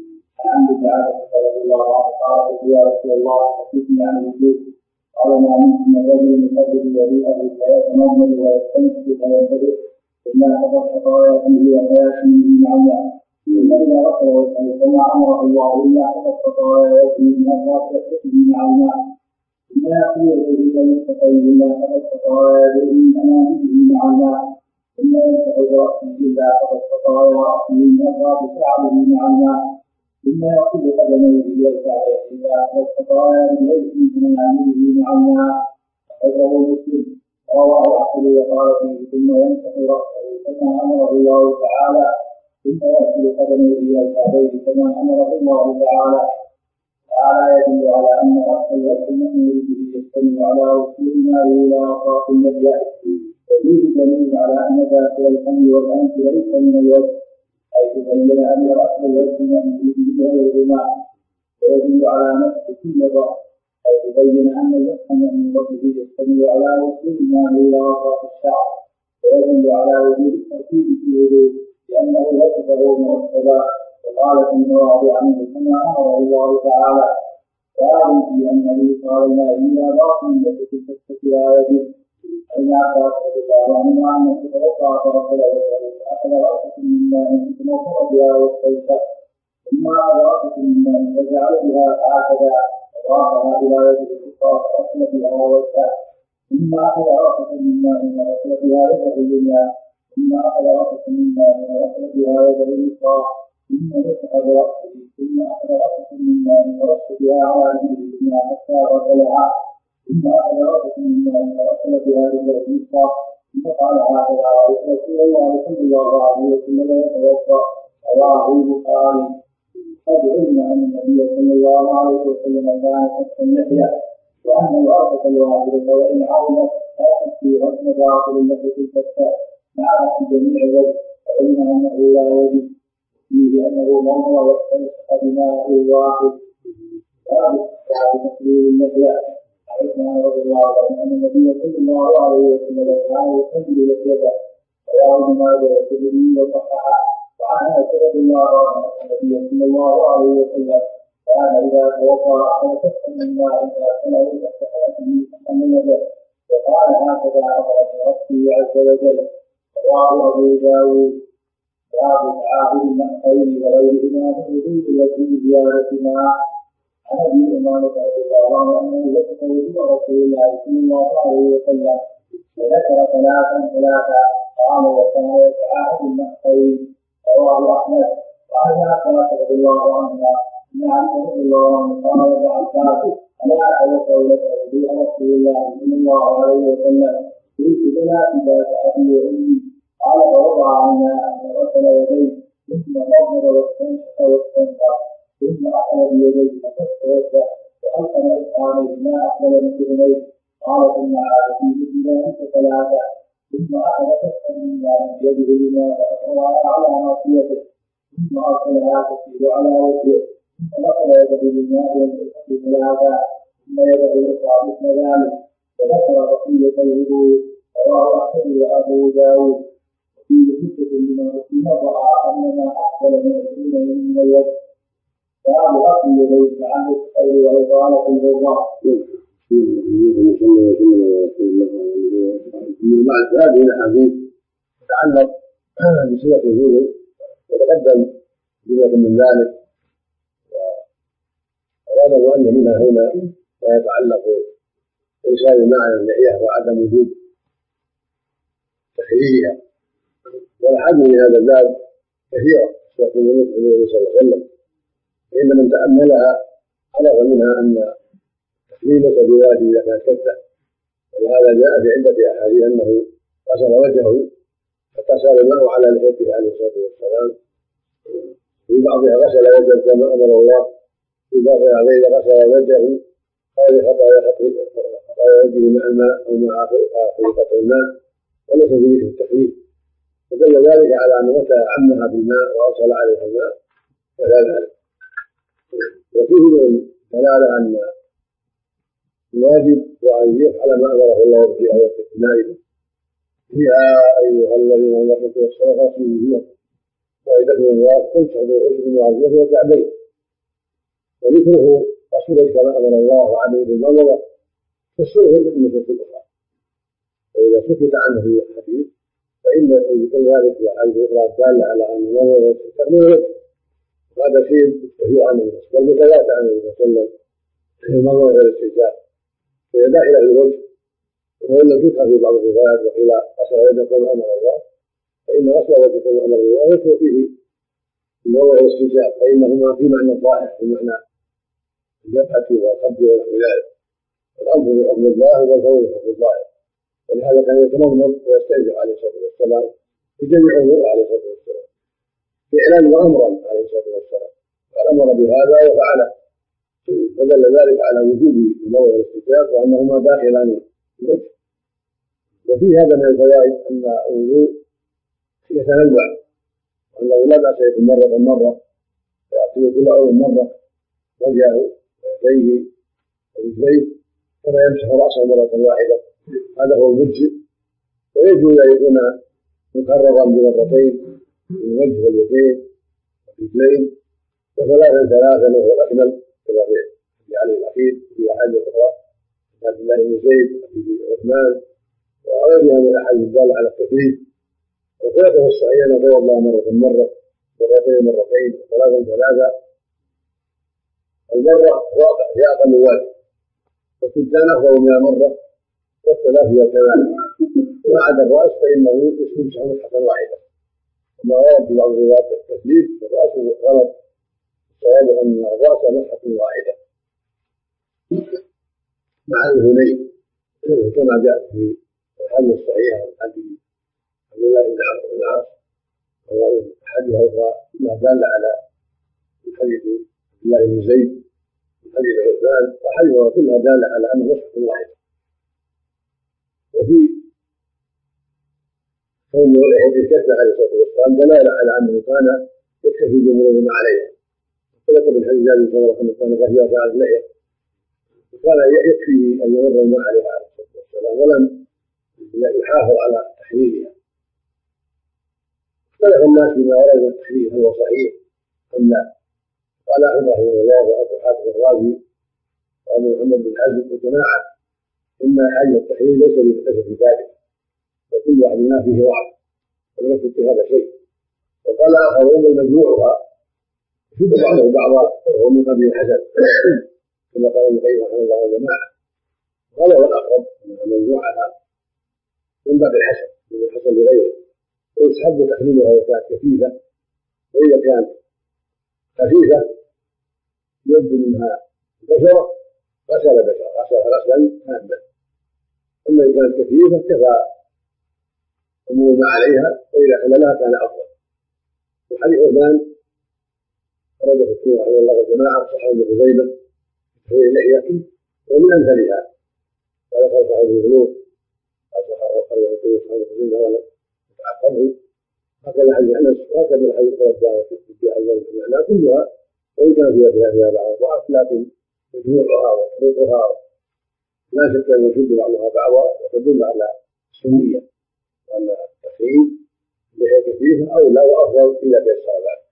عن تعالى رضي الله عنه قال يا رسول الله حدثني عن الوجود قال ما منكم من رجل يقدر وضوءه فيتمضمض ويستنشق فينتبه الا فقد خطاياته وحياته مع الله ثم اذا غسل وجهه كما امره الله الا فقد خطاياته من اطراف يحتفل مع الماء ثم يأخذ يده الى المرفقين الا فقد خطاياته من انامله مع الماء ثم يمسح براسه الا فقد خطايا راسه من اطراف شعره مع الماء ثم يأخذ قدميه الى الكعبين الا فقد خطايا رجليه من انامله مع الماء أخرجه مسلم رواه أحمد وقال فيه ثم يمسح رأسه كما أمره الله تعالى ثم يأخذ قدميه إلى الكعبين كما أمره الله تعالى تعالى يدل على أن رأس الوجه المأمور به يشتمل على وصول الماء إلى أطراف اليد وفيه دليل على أن داخل الفم والأنف ليس من الوجه حيث بين أن رأس الوجه المأمور به غير الماء ويدل على نفس كل رأس حيث بين أن الوجه المأمور به يشتمل على وصول الماء إلى أطراف الشعر ويدل على وجود الترتيب في الوضوء لأنه وصفه مرتبا وقال في مواضع عنه كما أمره الله تعالى باب في أن إيصال الماء إلى باطن التي تستفتح لا يجب أن يعتقد الله عنه أن تتوقع فرسل وجهه فأخذ رأسه من ماء فتنوفر بها واستيسر ثم أخذ رأسه من ماء فجعل بها هكذا وضافها إلى يده الأخرى فأصل بها وجهه ثم أخذ رأسه من ماء فأصل بها يده اليمنى ثم أخذ رأسه من ماء فأصل بها يده اليسرى ثم مسح برأسه ثم أخذ رأسه من ماء فرش بها على يده اليمنى حتى غسلها ثم أخذ رأسه من ماء فأصل بها يده اليسرى ثم قال هكذا رأيت رسول الله صلى الله عليه وسلم يتوضأ رواه البخاري قد علم أن النبي صلى الله عليه وسلم كان حتى اللحية وأن الأرض الواحدة وإن عظمت لا تكفي غسل باطل التي الفتاة مع رأس جميع الوجه وعلم أنه لا يجب فيه أنه موضع واستنشق بماء واحد باب استحباب تقليل اللحية عن عثمان رضي الله عنه أن النبي صلى الله عليه وسلم كان يقلل لحيته رواه ابن ماجه والترمذي وصححه وعن انس رضي الله عنه ان النبي صلى الله عليه وسلم كان اذا توضا اخذ كفا من ماء فاكله تحت حنكه فحمله وقال هكذا امرني ربي عز وجل رواه ابو داود باب تعاهد المأخين وغيرهما من وجود وجود زياده ماء عن ابي امامه رضي الله عنه انه وصف وجود رسول الله صلى الله عليه وسلم وذكر ثلاثا ثلاثا قال وكان يتعاهد المأخين رواه أحمد وعن عائشة رضي الله عنها أن عائشة رضي الله عنها قال يا عباس ألا أتوقع لك وضوء رسول الله صلى الله عليه وسلم قلت بلى فداك أبي وأمي قال فوضع عنا أن غسل يديه ثم مضمض واستنشق واستنشق ثم أخذ بيديه فقد توسع وألقم إسحاقه ما أقبل من أذنيه قال ثم عاد في مثل ذلك ثلاثة ثم أخذ كفا من ماء بيده الماء فأطلع على ناصيته ثم أرسلها تسير على وجهه ثم غسل يده بالماء والمسح ثلاثة ثم يده الأخرى مثل ذلك وذكر بقية الوضوء رواه أحمد وأبو داود وفيه حجة لمن مسلم رأى أن ما أحسن من السنين من الوجه باب غسل يديه عن الخير وإطالة البيضاء. من بعد هذه الاحاديث تتعلق بصله الوضوء وتقدم جمله من ذلك واراد المؤلف منها هنا ما يتعلق بإرسال معنى اللحية وعدم وجود تخليلها والحديث في هذا الباب كثيرة في النبي صلى الله عليه وسلم فإن من تأملها عرف منها أن تخليلة بواجب إذا كانت كفة ولهذا جاء في عدة أحاديث أنه غسل وجهه حتى سال الماء على لحيته عليه الصلاة والسلام في بعضها غسل وجهه كما أمر الله في بعضها غير غسل وجهه قال خطايا وجهه مع الماء أو مع خليقة الماء وليس في ذكر التخليل فدل ذلك على أن متى عمها بالماء وأرسل عليها الماء كذلك. وفيه من دلالة أن الواجب هو أن يفعل ما أمره الله في آية المائدة يا أيها الذين آمنوا اتقوا الصلاة فاغسلوا وجوهكم وأيديكم إلى المرافق فامسحوا برؤوسكم وأرجلكم والكعبين وذكره رسوله كما أمر الله عليه بالمضمضة فالسنة مثل الأخرى فإذا سكت عنه في الحديث فإن يكون ذلك في الأحاديث الأخرى الدالة على أن المضمضة تستخدم الوجه وهذا شيء يستفيد عنه بل متواتر عنه صلى الله عليه وسلم المضمضة غير الاستنشاق فهي داخلة في الوجه وإن لم تدخل في بعض الروايات وقيل غسل وجهه كما أمر الله فإن غسل وجهه كما أمر الله يدخل فيه المضمضة والاستنشاق فإنهما في معنى ظاهر في معنى الجبهة والخد ونحو ذلك الأمر بحكم الله والفور بحكم الظاهر ولهذا كان يتمضمض ويستنشق عليه الصلاة والسلام في جميع أموره عليه الصلاة والسلام فعلا وأمرا عليه الصلاة والسلام فأمر بهذا وفعله فدل ذلك على وجوب المضمضة والاستنشاق وأنهما داخلان في الوجه. وفي هذا من الفوائد أن الوضوء يتنوع وأنه لا بأس يكون مرة مرة فيأخذ كل أول مرة وجهه ويديه ورجليه كما يمسح رأسه مرة واحدة هذا هو المجزئ ويجوز أن يكون مكررا بمرتين من الوجه واليدين والرجلين وثلاثا ثلاثا وهو الأكمل كما في علي الأخير في أحاديث أخرى عبد الله بن زيد في عثمان وغيرها من الأحاديث الدالة على التكليف وثلاثة الصحيحين رضي الله مرة مرة مرتين مرتين وثلاثا ثلاثا المرة واقع هي أقل واجب والثلثان أفضل من المرة والثلاث هي كمان وما عدا الرأس فإنه يستمسح مسحة واحدة وما ورد في بعض الروايات التكليف الرأس غلط الصواب أن الرأس مسحة واحدة مع الأذنين كما جاء في الحديث الصحيح عن عبد الله بن عمرو بن العاص وهو أحاديث أخرى ما دل على الحديث عبد الله بن زيد وحديث عثمان وحديث كلها دالة على أنه مسحة واحدة. وفي كونه يحيي الكتف عليه الصلاة والسلام دلالة على أنه كان يكتفي بمرور ما عليها ثبت من حديث جابر صلى الله عليه وسلم كان كثيرا فعل اللحية وكان يكفي أن يمر ما عليها عليه الصلاة والسلام ولم يحافظ على تحليلها. اختلف الناس فيما ورد من التحليل هل هو صحيح أم لا. قال أحمد رحمه الله وأبو حاتم الرازي وأبو محمد بن حزم وجماعة إن حاجة التحليل ليس بكثرة ذلك وكل واحد ما فيه وعد ولم يكن في هذا شيء. وقال آخرون مجموعها يفيد بعضه بعضا وهو من قبيل الحسن كما قال ابن القيم رحمه الله وجماعة. قال هو الأقرب أن مجموعها من باب الحسن من الحسن لغيره ويستحب تحليلها إذا كانت كثيفة وإذا كانت خفيفة يبدو منها بشرة غسل بشرة غسل غسلا تاما. أما إذا كانت كثيفة كفى أمور ما عليها وإذا حللها كان أفضل. وحديث عثمان خرج في السنة رحمه الله جماعة صحيح ابن خزيمة في اللحية ومن أمثلها قال خلف صاحب الذنوب قال صحيح خرج في صحيح ابن خزيمة ولم يتعقبه هكذا حديث أنس وهكذا الحديث قال في أول المعنى كلها وإن كان فيها فيها بعض الضعف لكن مجموعها وطرقها لا شك أن يشد بعضها بعضا وتدل على السنية وأن التخييم لحية كثيرة أولى وأفضل إلا تيسر ذلك.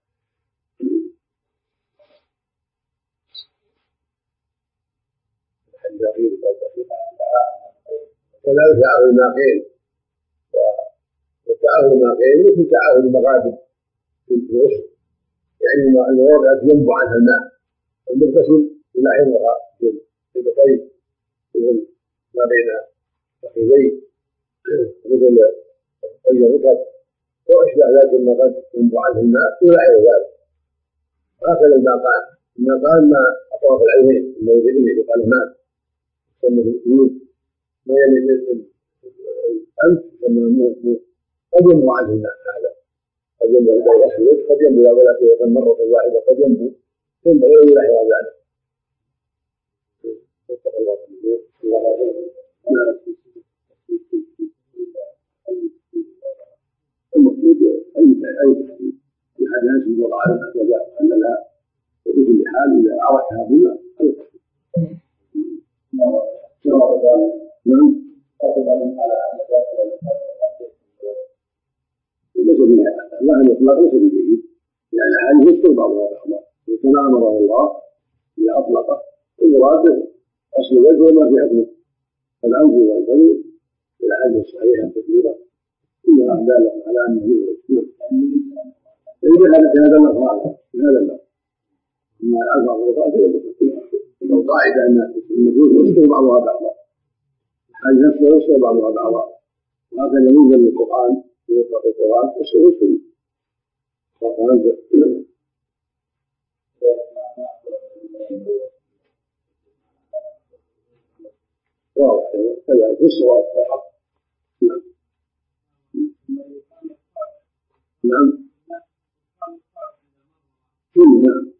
كذلك تعاهد الناقين والتعاهد الناقين مثل تعاهد المغادر في الغسل يعني المواضع التي ينبع عنها الماء المغتسل يلاحظها في البطيء مثل ما بين فخذيه مثل الطي الركب واشبه ذلك مما قد ينبع عنه الماء يلاحظ ذلك. هكذا الماقان الماقان ما اطراف العينين ما يدري يقال الماء يسمى الوجود ما يلي الانف يسمى قد ينبع عنه الماء هذا قد ينبع عند الغسل قد ينبع ولا في مرة واحدة قد ينبع ثم يلاحظ ذلك. المقصود أي أي تحديد في حاجات الوضع على هكذا أن لا وفي كل حال إذا عرفها بما نعم ليس بها الله الإطلاق ليس بجيد يعني هذه يذكر بعضها بعضا وكما أمره الله إذا أطلقه المراد أصل الوجه وما في حكمه الأنف والفم إلى حاجة صحيحة كثيرة كلها دالة على أنه يدرك إذا هذا هذا الأفضل هذا اللفظ أما الألفاظ والرفاق القاعدة أن النفوس يذكر بعضها بعضا الحاجة نفسها يذكر بعضها بعضا وهكذا ينزل القرآن ويطلق القرآن والسنة فقال واضح كذلك في الصواب والحق. نعم نعم نعم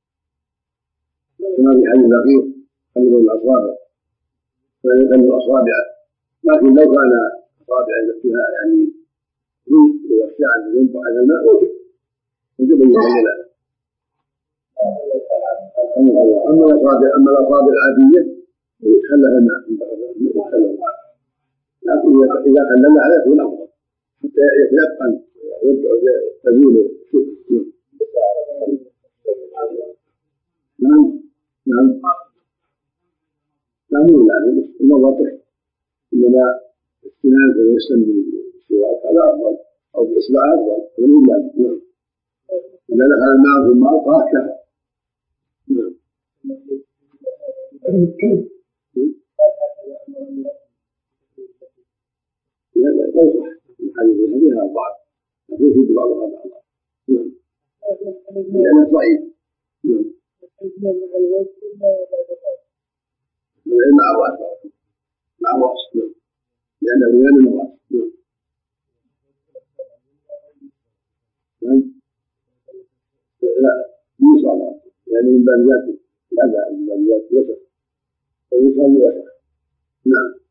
كما في حديث الأخير قلب الأصابع فيقلب الأصابع لكن لو كان أصابع فيها يعني ريق ويخشى أن ينبع على الماء وجب وجب أن يخللها. أما الأصابع أما الأصابع العادية ويتخلل الماء لكن إذا خللها يكون أفضل حتى يتيقن ويبدأ تزول شكر. نعم نعم لا مو لا المواضح إنما السنان ويسلم بالسواك هذا أفضل أو بالإصبع أفضل فمو لا نعم إذا دخل الماء في الماء فهكذا. نعم لا لا يصح الحديث هذه أربعة لكن في بعضها بعضها. نعم لأنه ضعيف. نعم مع الوجه مع الرأس مع الرأس لأنه من الرأس. نعم لا يوصل يعني من باب الأذى من باب الوسط ويوصل الوسط. نعم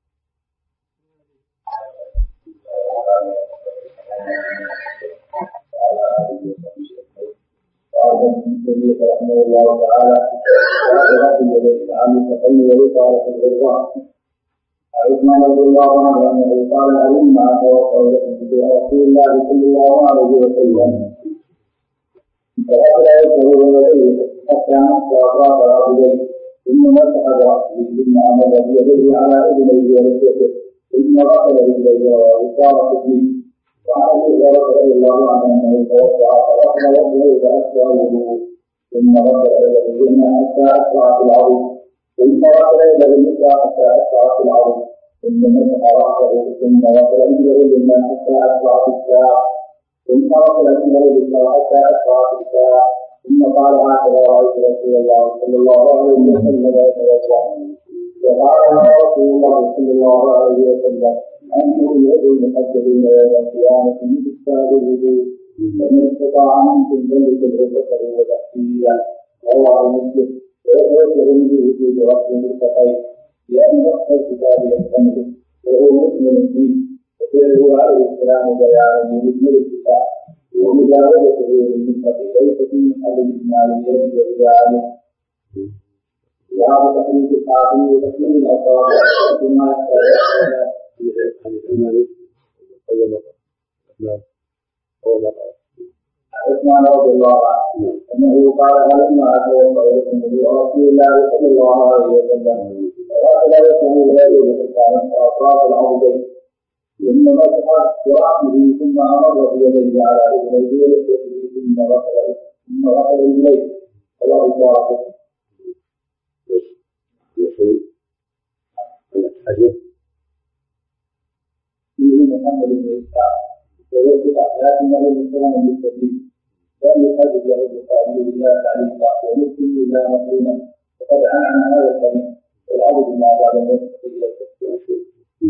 قال ابن تيمية رحمه الله تعالى رب الذي عن التقي وقال في الغرفان عثمان رضي الله عنه انه قال علم مع توقع رسول الله صلى الله عليه وسلم فأخذ يده ويديه حتى نصر أطراف رجليه ثم مسح برأسه ثم أمر بيده على أذنيه ولحيته ثم غسل رجليه وصار تسليم. وعن ابي هريره رضي الله عنه انه توضا فرفع وجهه فاسرع الوضوء ثم غسل يده اليمنى حتى اسرع في العظم ثم غسل يده اليسرى حتى اسرع في العظم ثم مسح راسه ثم غسل رجله اليمنى حتى اسرع في الساعه ثم غسل رجله اليسرى حتى اسرع في الساعه ثم قال هكذا رايت رسول الله صلى الله عليه وسلم يتوضا وقال رسول الله صلى الله عليه وسلم أنتم اليد المحدثين يوم القيامة من كتاب الوجود ومن استطاع منكم فليكره بصره وتحسينه رواه مسلم. ويتوجه من وجود رب المتقين لأن نص الكتاب يحتمله وهو مؤمن فيه، وفعله عليه السلام بيانا لمجمل الكتاب ومجاوزته للمتقي ليس في محل الإجمال اليد وبذلك وهذا تحريك الحاكم وتحليل الأصابع بما عثمان رضي الله عنه أنه قال هلما أتوقع لكم رسول الله صلى الله عليه وسلم فقال لكم الهدي بحسان أطراف العبدين ثم مسح برأسه ثم أمر بيديه على رجليه ولحيته ثم غسل ثم غسل رجليه رواه البخاري. فيه محمد بن إسحاق ووثق لكنه مسلم بالتدليس لم يحدث له البخاري الا تعليقا ومسلم الا مقولا وقد عن هذا الحديث والعبد ما بعد الموت الى التفسير.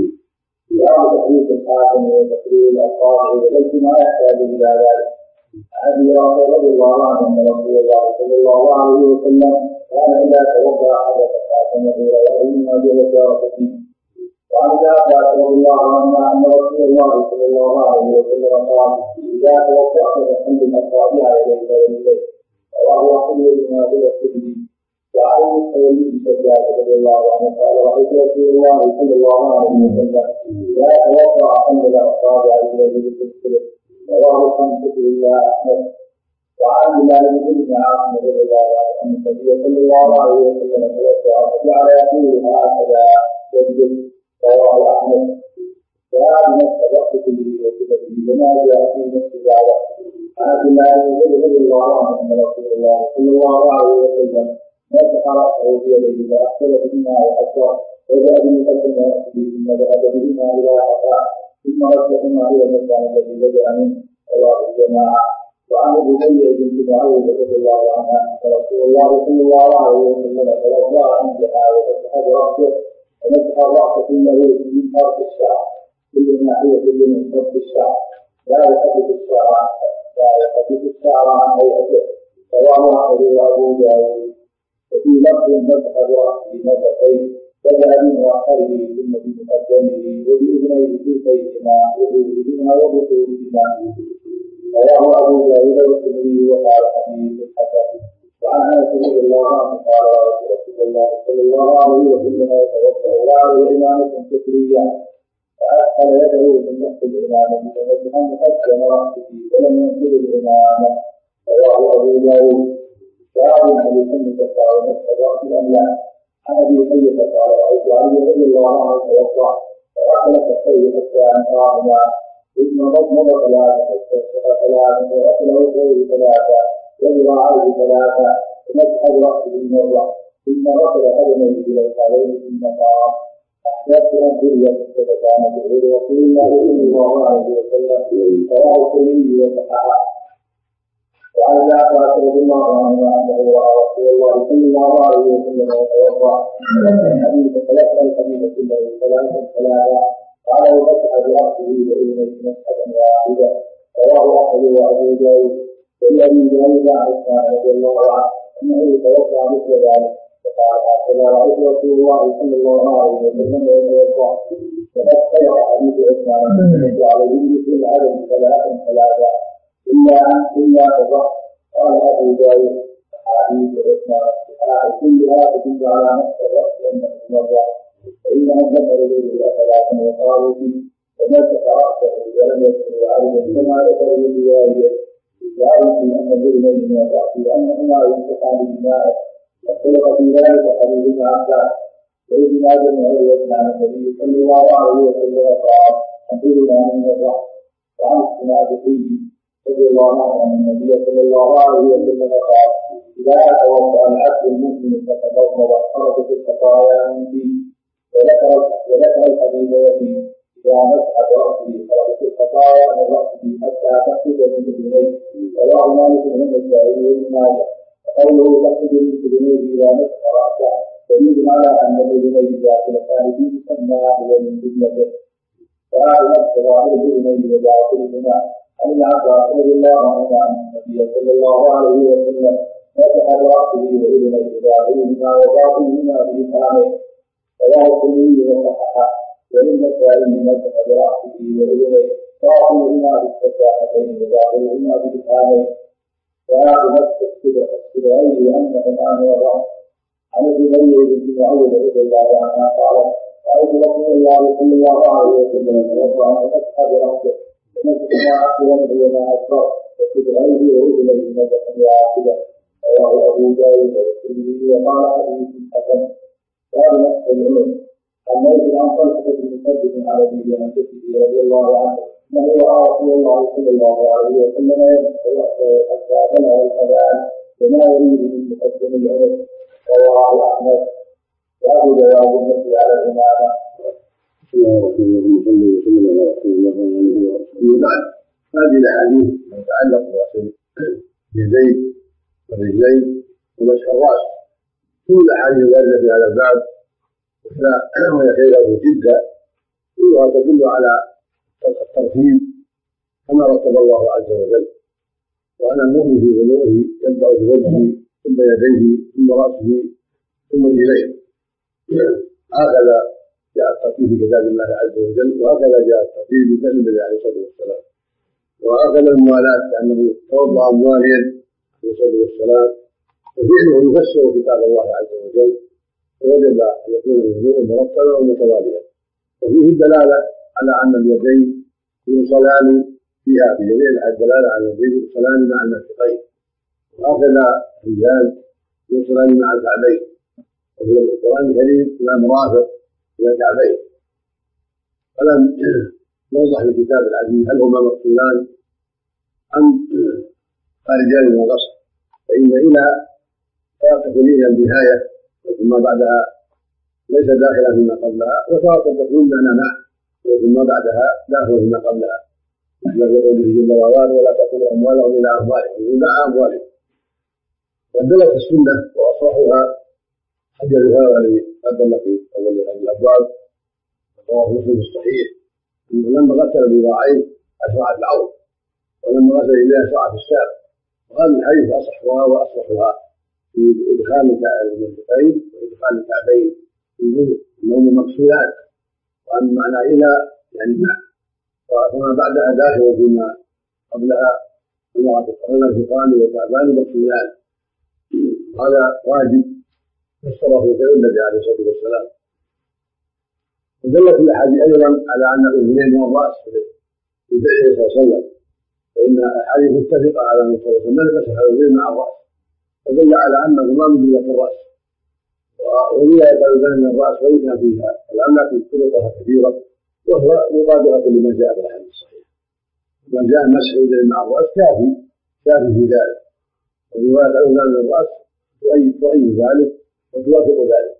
باب تحريك الحاكم وتقرير الاصابع وليس ما يحتاج الى ذلك. عن ابي هريره رضي الله عنه ان رسول الله صلى الله عليه وسلم كان اذا توضا حدث حاكمه رواه ابن ماجه والدارقطني. وعن جابر رضي الله عنه ان رسول الله صلى الله عليه وسلم قال اذا توضات فحل الاصابع اليك واليديك رواه احمد بن ماجه والترمذي. وعن مسعود بن شداد رضي الله عنه قال رايت رسول الله صلى الله عليه وسلم اذا توضا حل الاصابع اليك بالتسليم رواه خمسه الا احمد. وعن بلال بن عاصم رضي الله عنه ان النبي صلى الله عليه وسلم توضا فجعل يقول هكذا يسجد رواه احمد. وعن نفس وقت كله وكتبه وما جاء في نفس بعده. عن عبد الله بن رضي الله عنه ان رسول الله صلى الله عليه وسلم مسح راسه بيديه فاخذ بهما واكبر وذهب بمقدم راسه ثم ذهب بهما الى قفاه ثم ردهما الى المكان الذي بدا منه رواه الجماعه. وعن ابي بن معاويه رضي الله عنه ان رسول الله صلى الله عليه وسلم توضا عندها وفتح راسه ومسح الراس كله من فرق الشعر كل ناحيه من فرق الشعر لا يحدث الشعر لا يحدث الشعر عن هيئته رواه احمد وابو داود. وفي لفظ مسح راسه مرتين بدا بمؤخره ثم بمقدمه وباذنيه كلتيهما وظهورهما وبطونهما رواه ابو داود والترمذي وقال حديث حسن. وعن انس رضي الله عنه قال رسول الله صلى الله عليه وسلم يتوضا وعليه امامه كسريه فادخل يده من تحت الامامه فمسحا مقدم راسه ولم ينقل الامامه رواه ابو داود. باب هل يسن كفاره مسح الراس ام لا؟ عن ابي حيه قال رايت علي رضي الله عنه توضا فاخذ كفيه حتى انقاهما ثم مضمض ثلاثه واستنشق ثلاثه وغسل وجهه ثلاثه وذراعيه ثلاثه ومسح براسه مره ثم غسل قدميه الى الكعبين ثم قال احدثت ان بنيت فكان بغير رسول الله صلى الله عليه وسلم رواه الترمذي وصححه. وعن جعفر رضي الله عنه انه راى رسول الله صلى الله عليه وسلم يتوضا الحديث فلف الحديث كله ثلاثا ثلاثا قال وفتح براسه واذنيه مسحه واحده رواه احمد وابو داود. ولابي داود عن عثمان رضي الله عنه انه توضا مثل ذلك فقال هكذا رايت رسول الله صلى الله عليه وسلم يتوضا. وقد سبق حديث عثمان يتوضا عليه بمثل العدد ثلاثا ثلاثا الا الا الرأس. قال ابو داود احاديث عثمان كلها تدل على نفس الراس انه مره فانهم ذكروا له ثلاثا وقالوا فيه ومسح راسه ولم يذكروا عددا كما ذكروا بالروايه يعرف في ان الاذنين من الراس وانهما يمسحان بالماء. واختلف في ذلك حديث ابن عباس وابن ماجه وغيره عن النبي صلى الله عليه وسلم قال الاذنان من الراس. وعن السنابحي رضي الله عنه ان النبي صلى الله عليه وسلم قال اذا توضا العبد المؤمن فتوضا خرجت الخطايا من فيه. وذكر وذكر الحديث وفيه اذا مسح براسه خرجت الخطايا من راسه حتى تخرج من اذنيه. رواه مالك بن النسائي وابن ماجه. وقوله تخرج من اذنيه اذا مسح راسه دليل على ان الاذنين داخلتان في مسماه ومن جملته. فهذا مسح ظاهر الاذنين وباطنهما عن ابن عباس رضي الله عنه عن النبي صلى الله عليه وسلم مسح برأسه وأذنيه ظاهرهما وباطنهما بإسهامه رواه الترمذي وصححه وللنسائي مسح برأسه وأذنيه باطنهما بالسفاحتين وظاهرهما بإسهامه فهذا مسح السبعين وأنهما من الرأس. عن ابي مريم بن معوذ رضي الله عنها قال رأيت رسول الله صلى الله عليه وسلم توضأ من أصحاب رأسه ومسح ما أقوم وما أكبر وكبريه وأذنيه مسحا واحدا رواه أبو داود والترمذي وقال حديث حسن. باب مسح العنق. عن مالك عن طلحة بن مسدد على أبيه عن جده رضي الله عنه أنه رأى رسول الله صلى الله عليه وسلم يمسح رأسه حتى بلغ الأذان وما يريد من مقدم العنق رواه أحمد. باب جواز المسح على الإمامة. بسم الله الرحمن الرحيم صلى الله عليه وسلم. بعد هذه الأحاديث تتعلق بغسل اليدين والرجلين ومسح الرأس. كل الأحاديث الواردة في هذا الباب وهي خيره جدا كلها تدل على الترتيب كما رتب الله عز وجل، وأن المؤمن في وضوءه يبدأ بوجهه ثم يديه ثم رأسه ثم رجليه. هكذا جاء الترتيب في كتاب الله عز وجل، وهكذا جاء الترتيب في كتاب النبي عليه الصلاة والسلام، وهكذا الموالاة لأنه توضأ مواليا عليه الصلاة والسلام وفعله يفسر كتاب الله عز وجل، ووجب أن يكون الوضوء مرتبا ومتواليا. وفيه الدلالة على أن اليدين يوصلان فيها في جميع الدلالة على اليدين يوصلان مع المرفقين، وهكذا الرجال يوصلان مع الكعبين، وفي القرآن الكريم لا مرافق إلى الكعبين. فلم يوضح في الكتاب العزيز هل هما مقصودان أم خارجان من الغسل، فإن إلى تكون إلى النهاية ثم بعدها ليس داخلا فيما قبلها، وتارة تكون بأنها مع ثم بعدها داخل فيما قبلها، مثل قوله جل وعلا ولا تأكلوا أموالهم إلى أموالهم إلى أموالهم. ودلت السنة وأصحها حديث هذا الذي قدم في أول هذه الأبواب رواه مسلم الصحيح أنه لما غسل بذراعيه أسرع في العون، ولما غسل إليه أسرع في الساق. وهذا الحديث أصحها وأصلحها في إدخال المنطقين وإدخال الكعبين في الوضوء أنهم مقصودان، وأن معنى إلى يعني مع، فما بعدها داخل فيما قبلها المرفقان والكعبان مقصودان. هذا واجب فسره غير النبي عليه الصلاة والسلام. ودلت الأحاديث أيضا على أن الأذنين من الرأس في فعله صلى الله عليه وسلم، فإن الأحاديث متفقة على أن صلى الله عليه وسلم مسح الأذنين مع الرأس، فدل على أنهما من جملة الرأس، وهي يتبين من الرأس وإن كان فيها الأملاك طرقها كثيرة، وهو مطابقة لما جاء في الحديث الصحيح. من جاء مسح اليدين مع الرأس كافي كافي في ذلك، ورواية الأذنين من الرأس تؤيد ذلك وتوافق ذلك.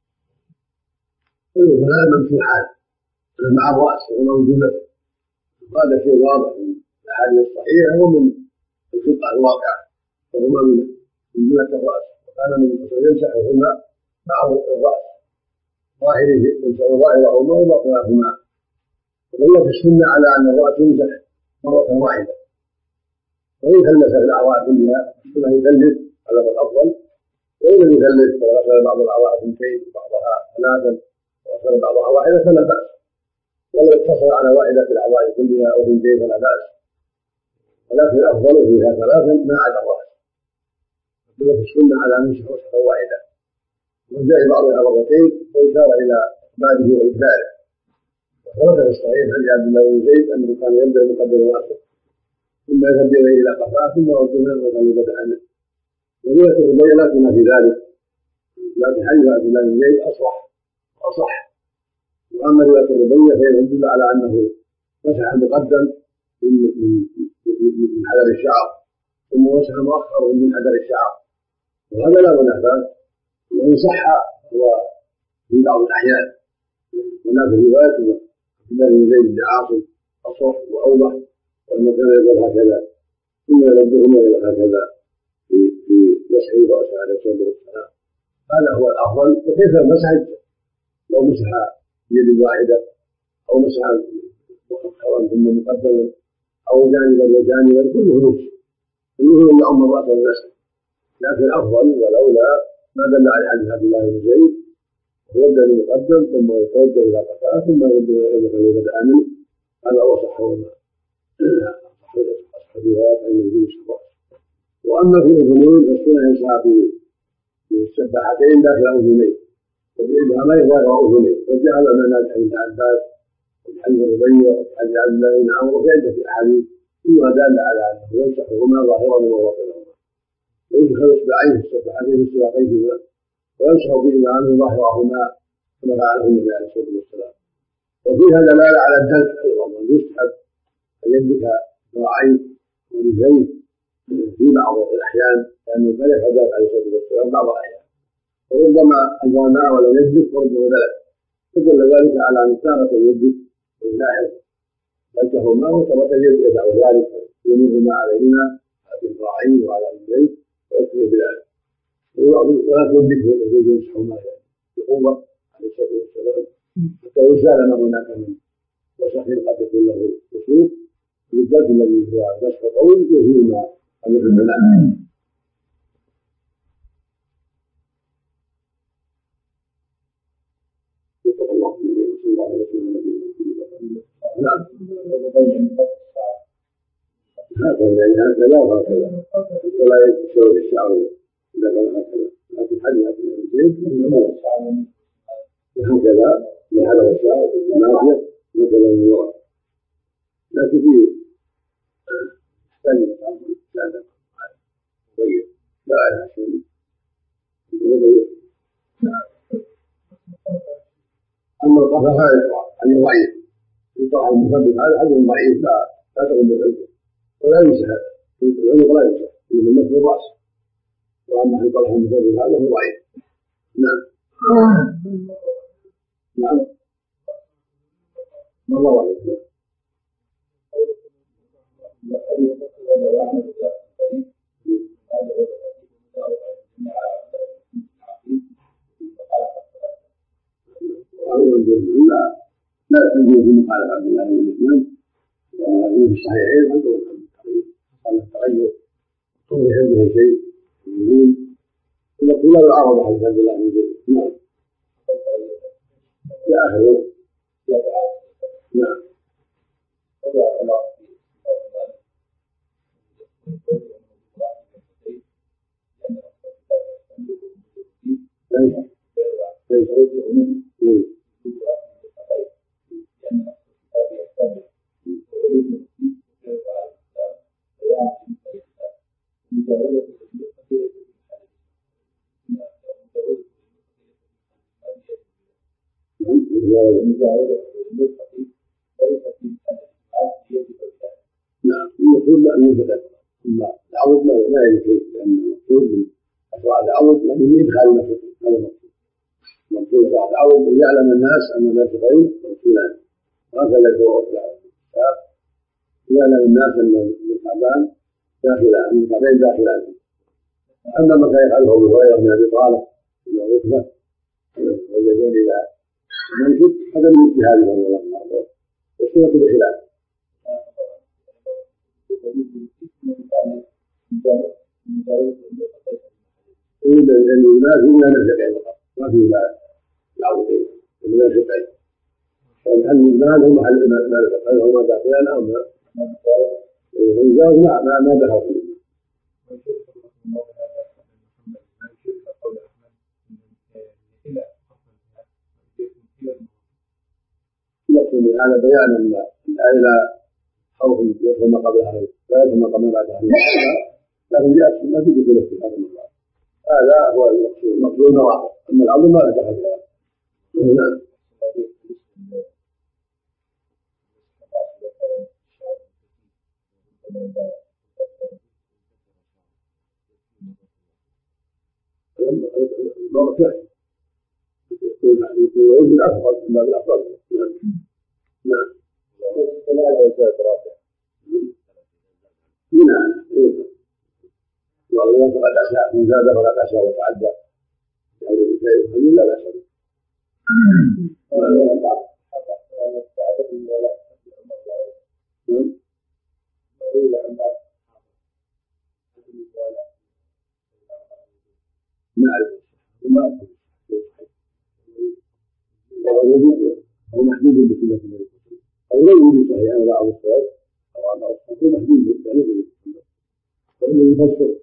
الأذنان ممسوحان مع الرأس وهو موجودة، هذا شيء واضح من الأحاديث الصحيحة ومن الفقه الواقع، وهما من جملة الرأس، وكان من يمسحهما مع الرأس ظاهره يمسح ظاهرهما وباطنهما. ودلت السنة على أن الرأس يمسح مرة واحدة، وإن ثلث الأعضاء كلها السنة يثلث على الأفضل، وإن لم يثلث فغسل بعض الأعضاء اثنتين وبعضها ثلاثا وغسل بعضها واحدة فلا بأس، ولو اقتصر على واحدة في الأعضاء كلها أو اثنتين فلا بأس، ولكن الأفضل فيها ثلاثا ما عدا الرأس. دلت السنة على أن يمسح مسحة واحدة، وجاء بعضها مرتين وإشار إلى إقباله وإدباره. وثبت في الصحيح عن عبد الله بن زيد أنه كان يبدأ مقدم رأسه ثم يذهب إليه إلى قفاه ثم يرد منه وكان يبدأ عنه. ورواية الربيع لا تكون في ذلك، لكن حديث عبد الله بن زيد أصح وأصح. وأما رواية الربيع فهي تدل على أنه مسح المقدم من حذر الشعر ثم مسح مؤخر من حذر الشعر، وهذا لا منافاة، وإن صح هو في بعض الأحيان. هناك روايات عبد الله بن زيد بن عاصم أصح وأوضح، وأنه كان يقول هكذا ثم يردهما إلى هكذا في في مسح رأسه عليه الصلاة والسلام. هذا هو الأفضل. وكيف المسح لو مسح بيد واحدة أو مسح مؤخرا ثم مقدما أو جانبا وجانبا كله نفس كله إلا أم الرأس والنسل، لكن الأفضل والأولى ما دل عليه حديث عبد الله بن زيد ويبدأ بالمقدم ثم يتوجه إلى قتال ثم يبدأ إلى منه، هذا هو صح أصح الروايات عن النبي صلى الله عليه وسلم. وأما في الأذنين فالسنة يسعى في السباحتين داخل أذنين وبإبهامين ظاهر أذنين، وجعل لنا حديث عباس وحديث ربيع وحديث عبد الله بن عمرو وفي عدة أحاديث كلها دالة على أنه يمسحهما ظاهرا وباطنهما، ويدخل إصبعيه السباحتين في ساقيهما ويمسح بإبهامه ظاهرهما كما فعله النبي عليه الصلاة والسلام. وفيها دلالة على الدلك أيضا، وأن يستحب أن يدلك ذراعين ورجلين في بعض الأحيان لأنه كان يفعل ذلك عليه الصلاة والسلام بعض الأحيان، وربما أنزل الماء ولم يدلك وربما دلك، فدل ذلك على أن تارة يدلك ويلاحظ دلكهما وتارة يدعو ذلك يمرهما عليهما في الذراعين وعلى الرجلين ويكفي بذلك، ولا تدلكه الذي يمسحهما بقوة عليه الصلاة والسلام حتى يزال ما هناك من وسخ قد يكون له وسوق، بالذات الذي هو مسح قوي يزول ما قد يكون له. نعم هكذا وهكذا ولا يكسر الشعر إذا كان هكذا، لكن حديث عبد الله بن زيد هكذا بهذا الشعر النافية مثلا من وراء، لكن في ثاني لا طيب لا عشان يغير. أما القفا هذا هذا ضعيف، يطلع المثبت هذا حديث ضعيف لا لا تغلب العلم ولا ينسى العنق لا ينسى إنما المسح الرأس، وأما أن يطلع المثبت هذا هو ضعيف. نعم نعم ما الله عليه. لا لا تجوز مخالفة عبد الله بن مسلم في الصحيحين عنده قال التغير صلح به شيء يمين يقول لا يعارض حديث عبد الله بن زيد. نعم لا أخذ نعم ليس ليس نعم المفروض أن ينفتح ثم العوض لا ينفي، لأن المفروض من أسرع العوض يعني يدخل المسجد، هذا المفروض. المفروض العوض أن يعلم الناس أن المسجدين موصولان، وهكذا يتوقف يعلم الناس أن الكعبان داخلان أن الكعبين داخلان. أما ما كان يفعله أبو هريرة من أبي طالب إلى ركبة واليدين إلى المنكب هذا من اجتهاده رضي الله عنه، والسنة بخلاف. إذا الناس إلا نفسك فقط ما في لا العوضين المنافقين، فمحل المال هو محل المال هما داخلان أو ما الجواز ما ما دخل فيه. يقصد هذا بيان أن الآية خوف يدخل ما قبلها لا يدخل ما قبل بعدها، لكن جاء السنة في دخول في هذا الموضوع. هذا هو المقصود المقصود واحد، أما العظم ما دخل فيها. نعم يكون بالأفضل ما بالأفضل. نعم نعم والله فقد أشاء من زاد فقد أشاء وتعدى يعني لا بأس به. معرفة وما أكثر أو محدود بسنة النبي أو لو وجد صحيح أنا بعض الصلاة أو على أصحابه محدود بالسنة النبي فإنه يفسر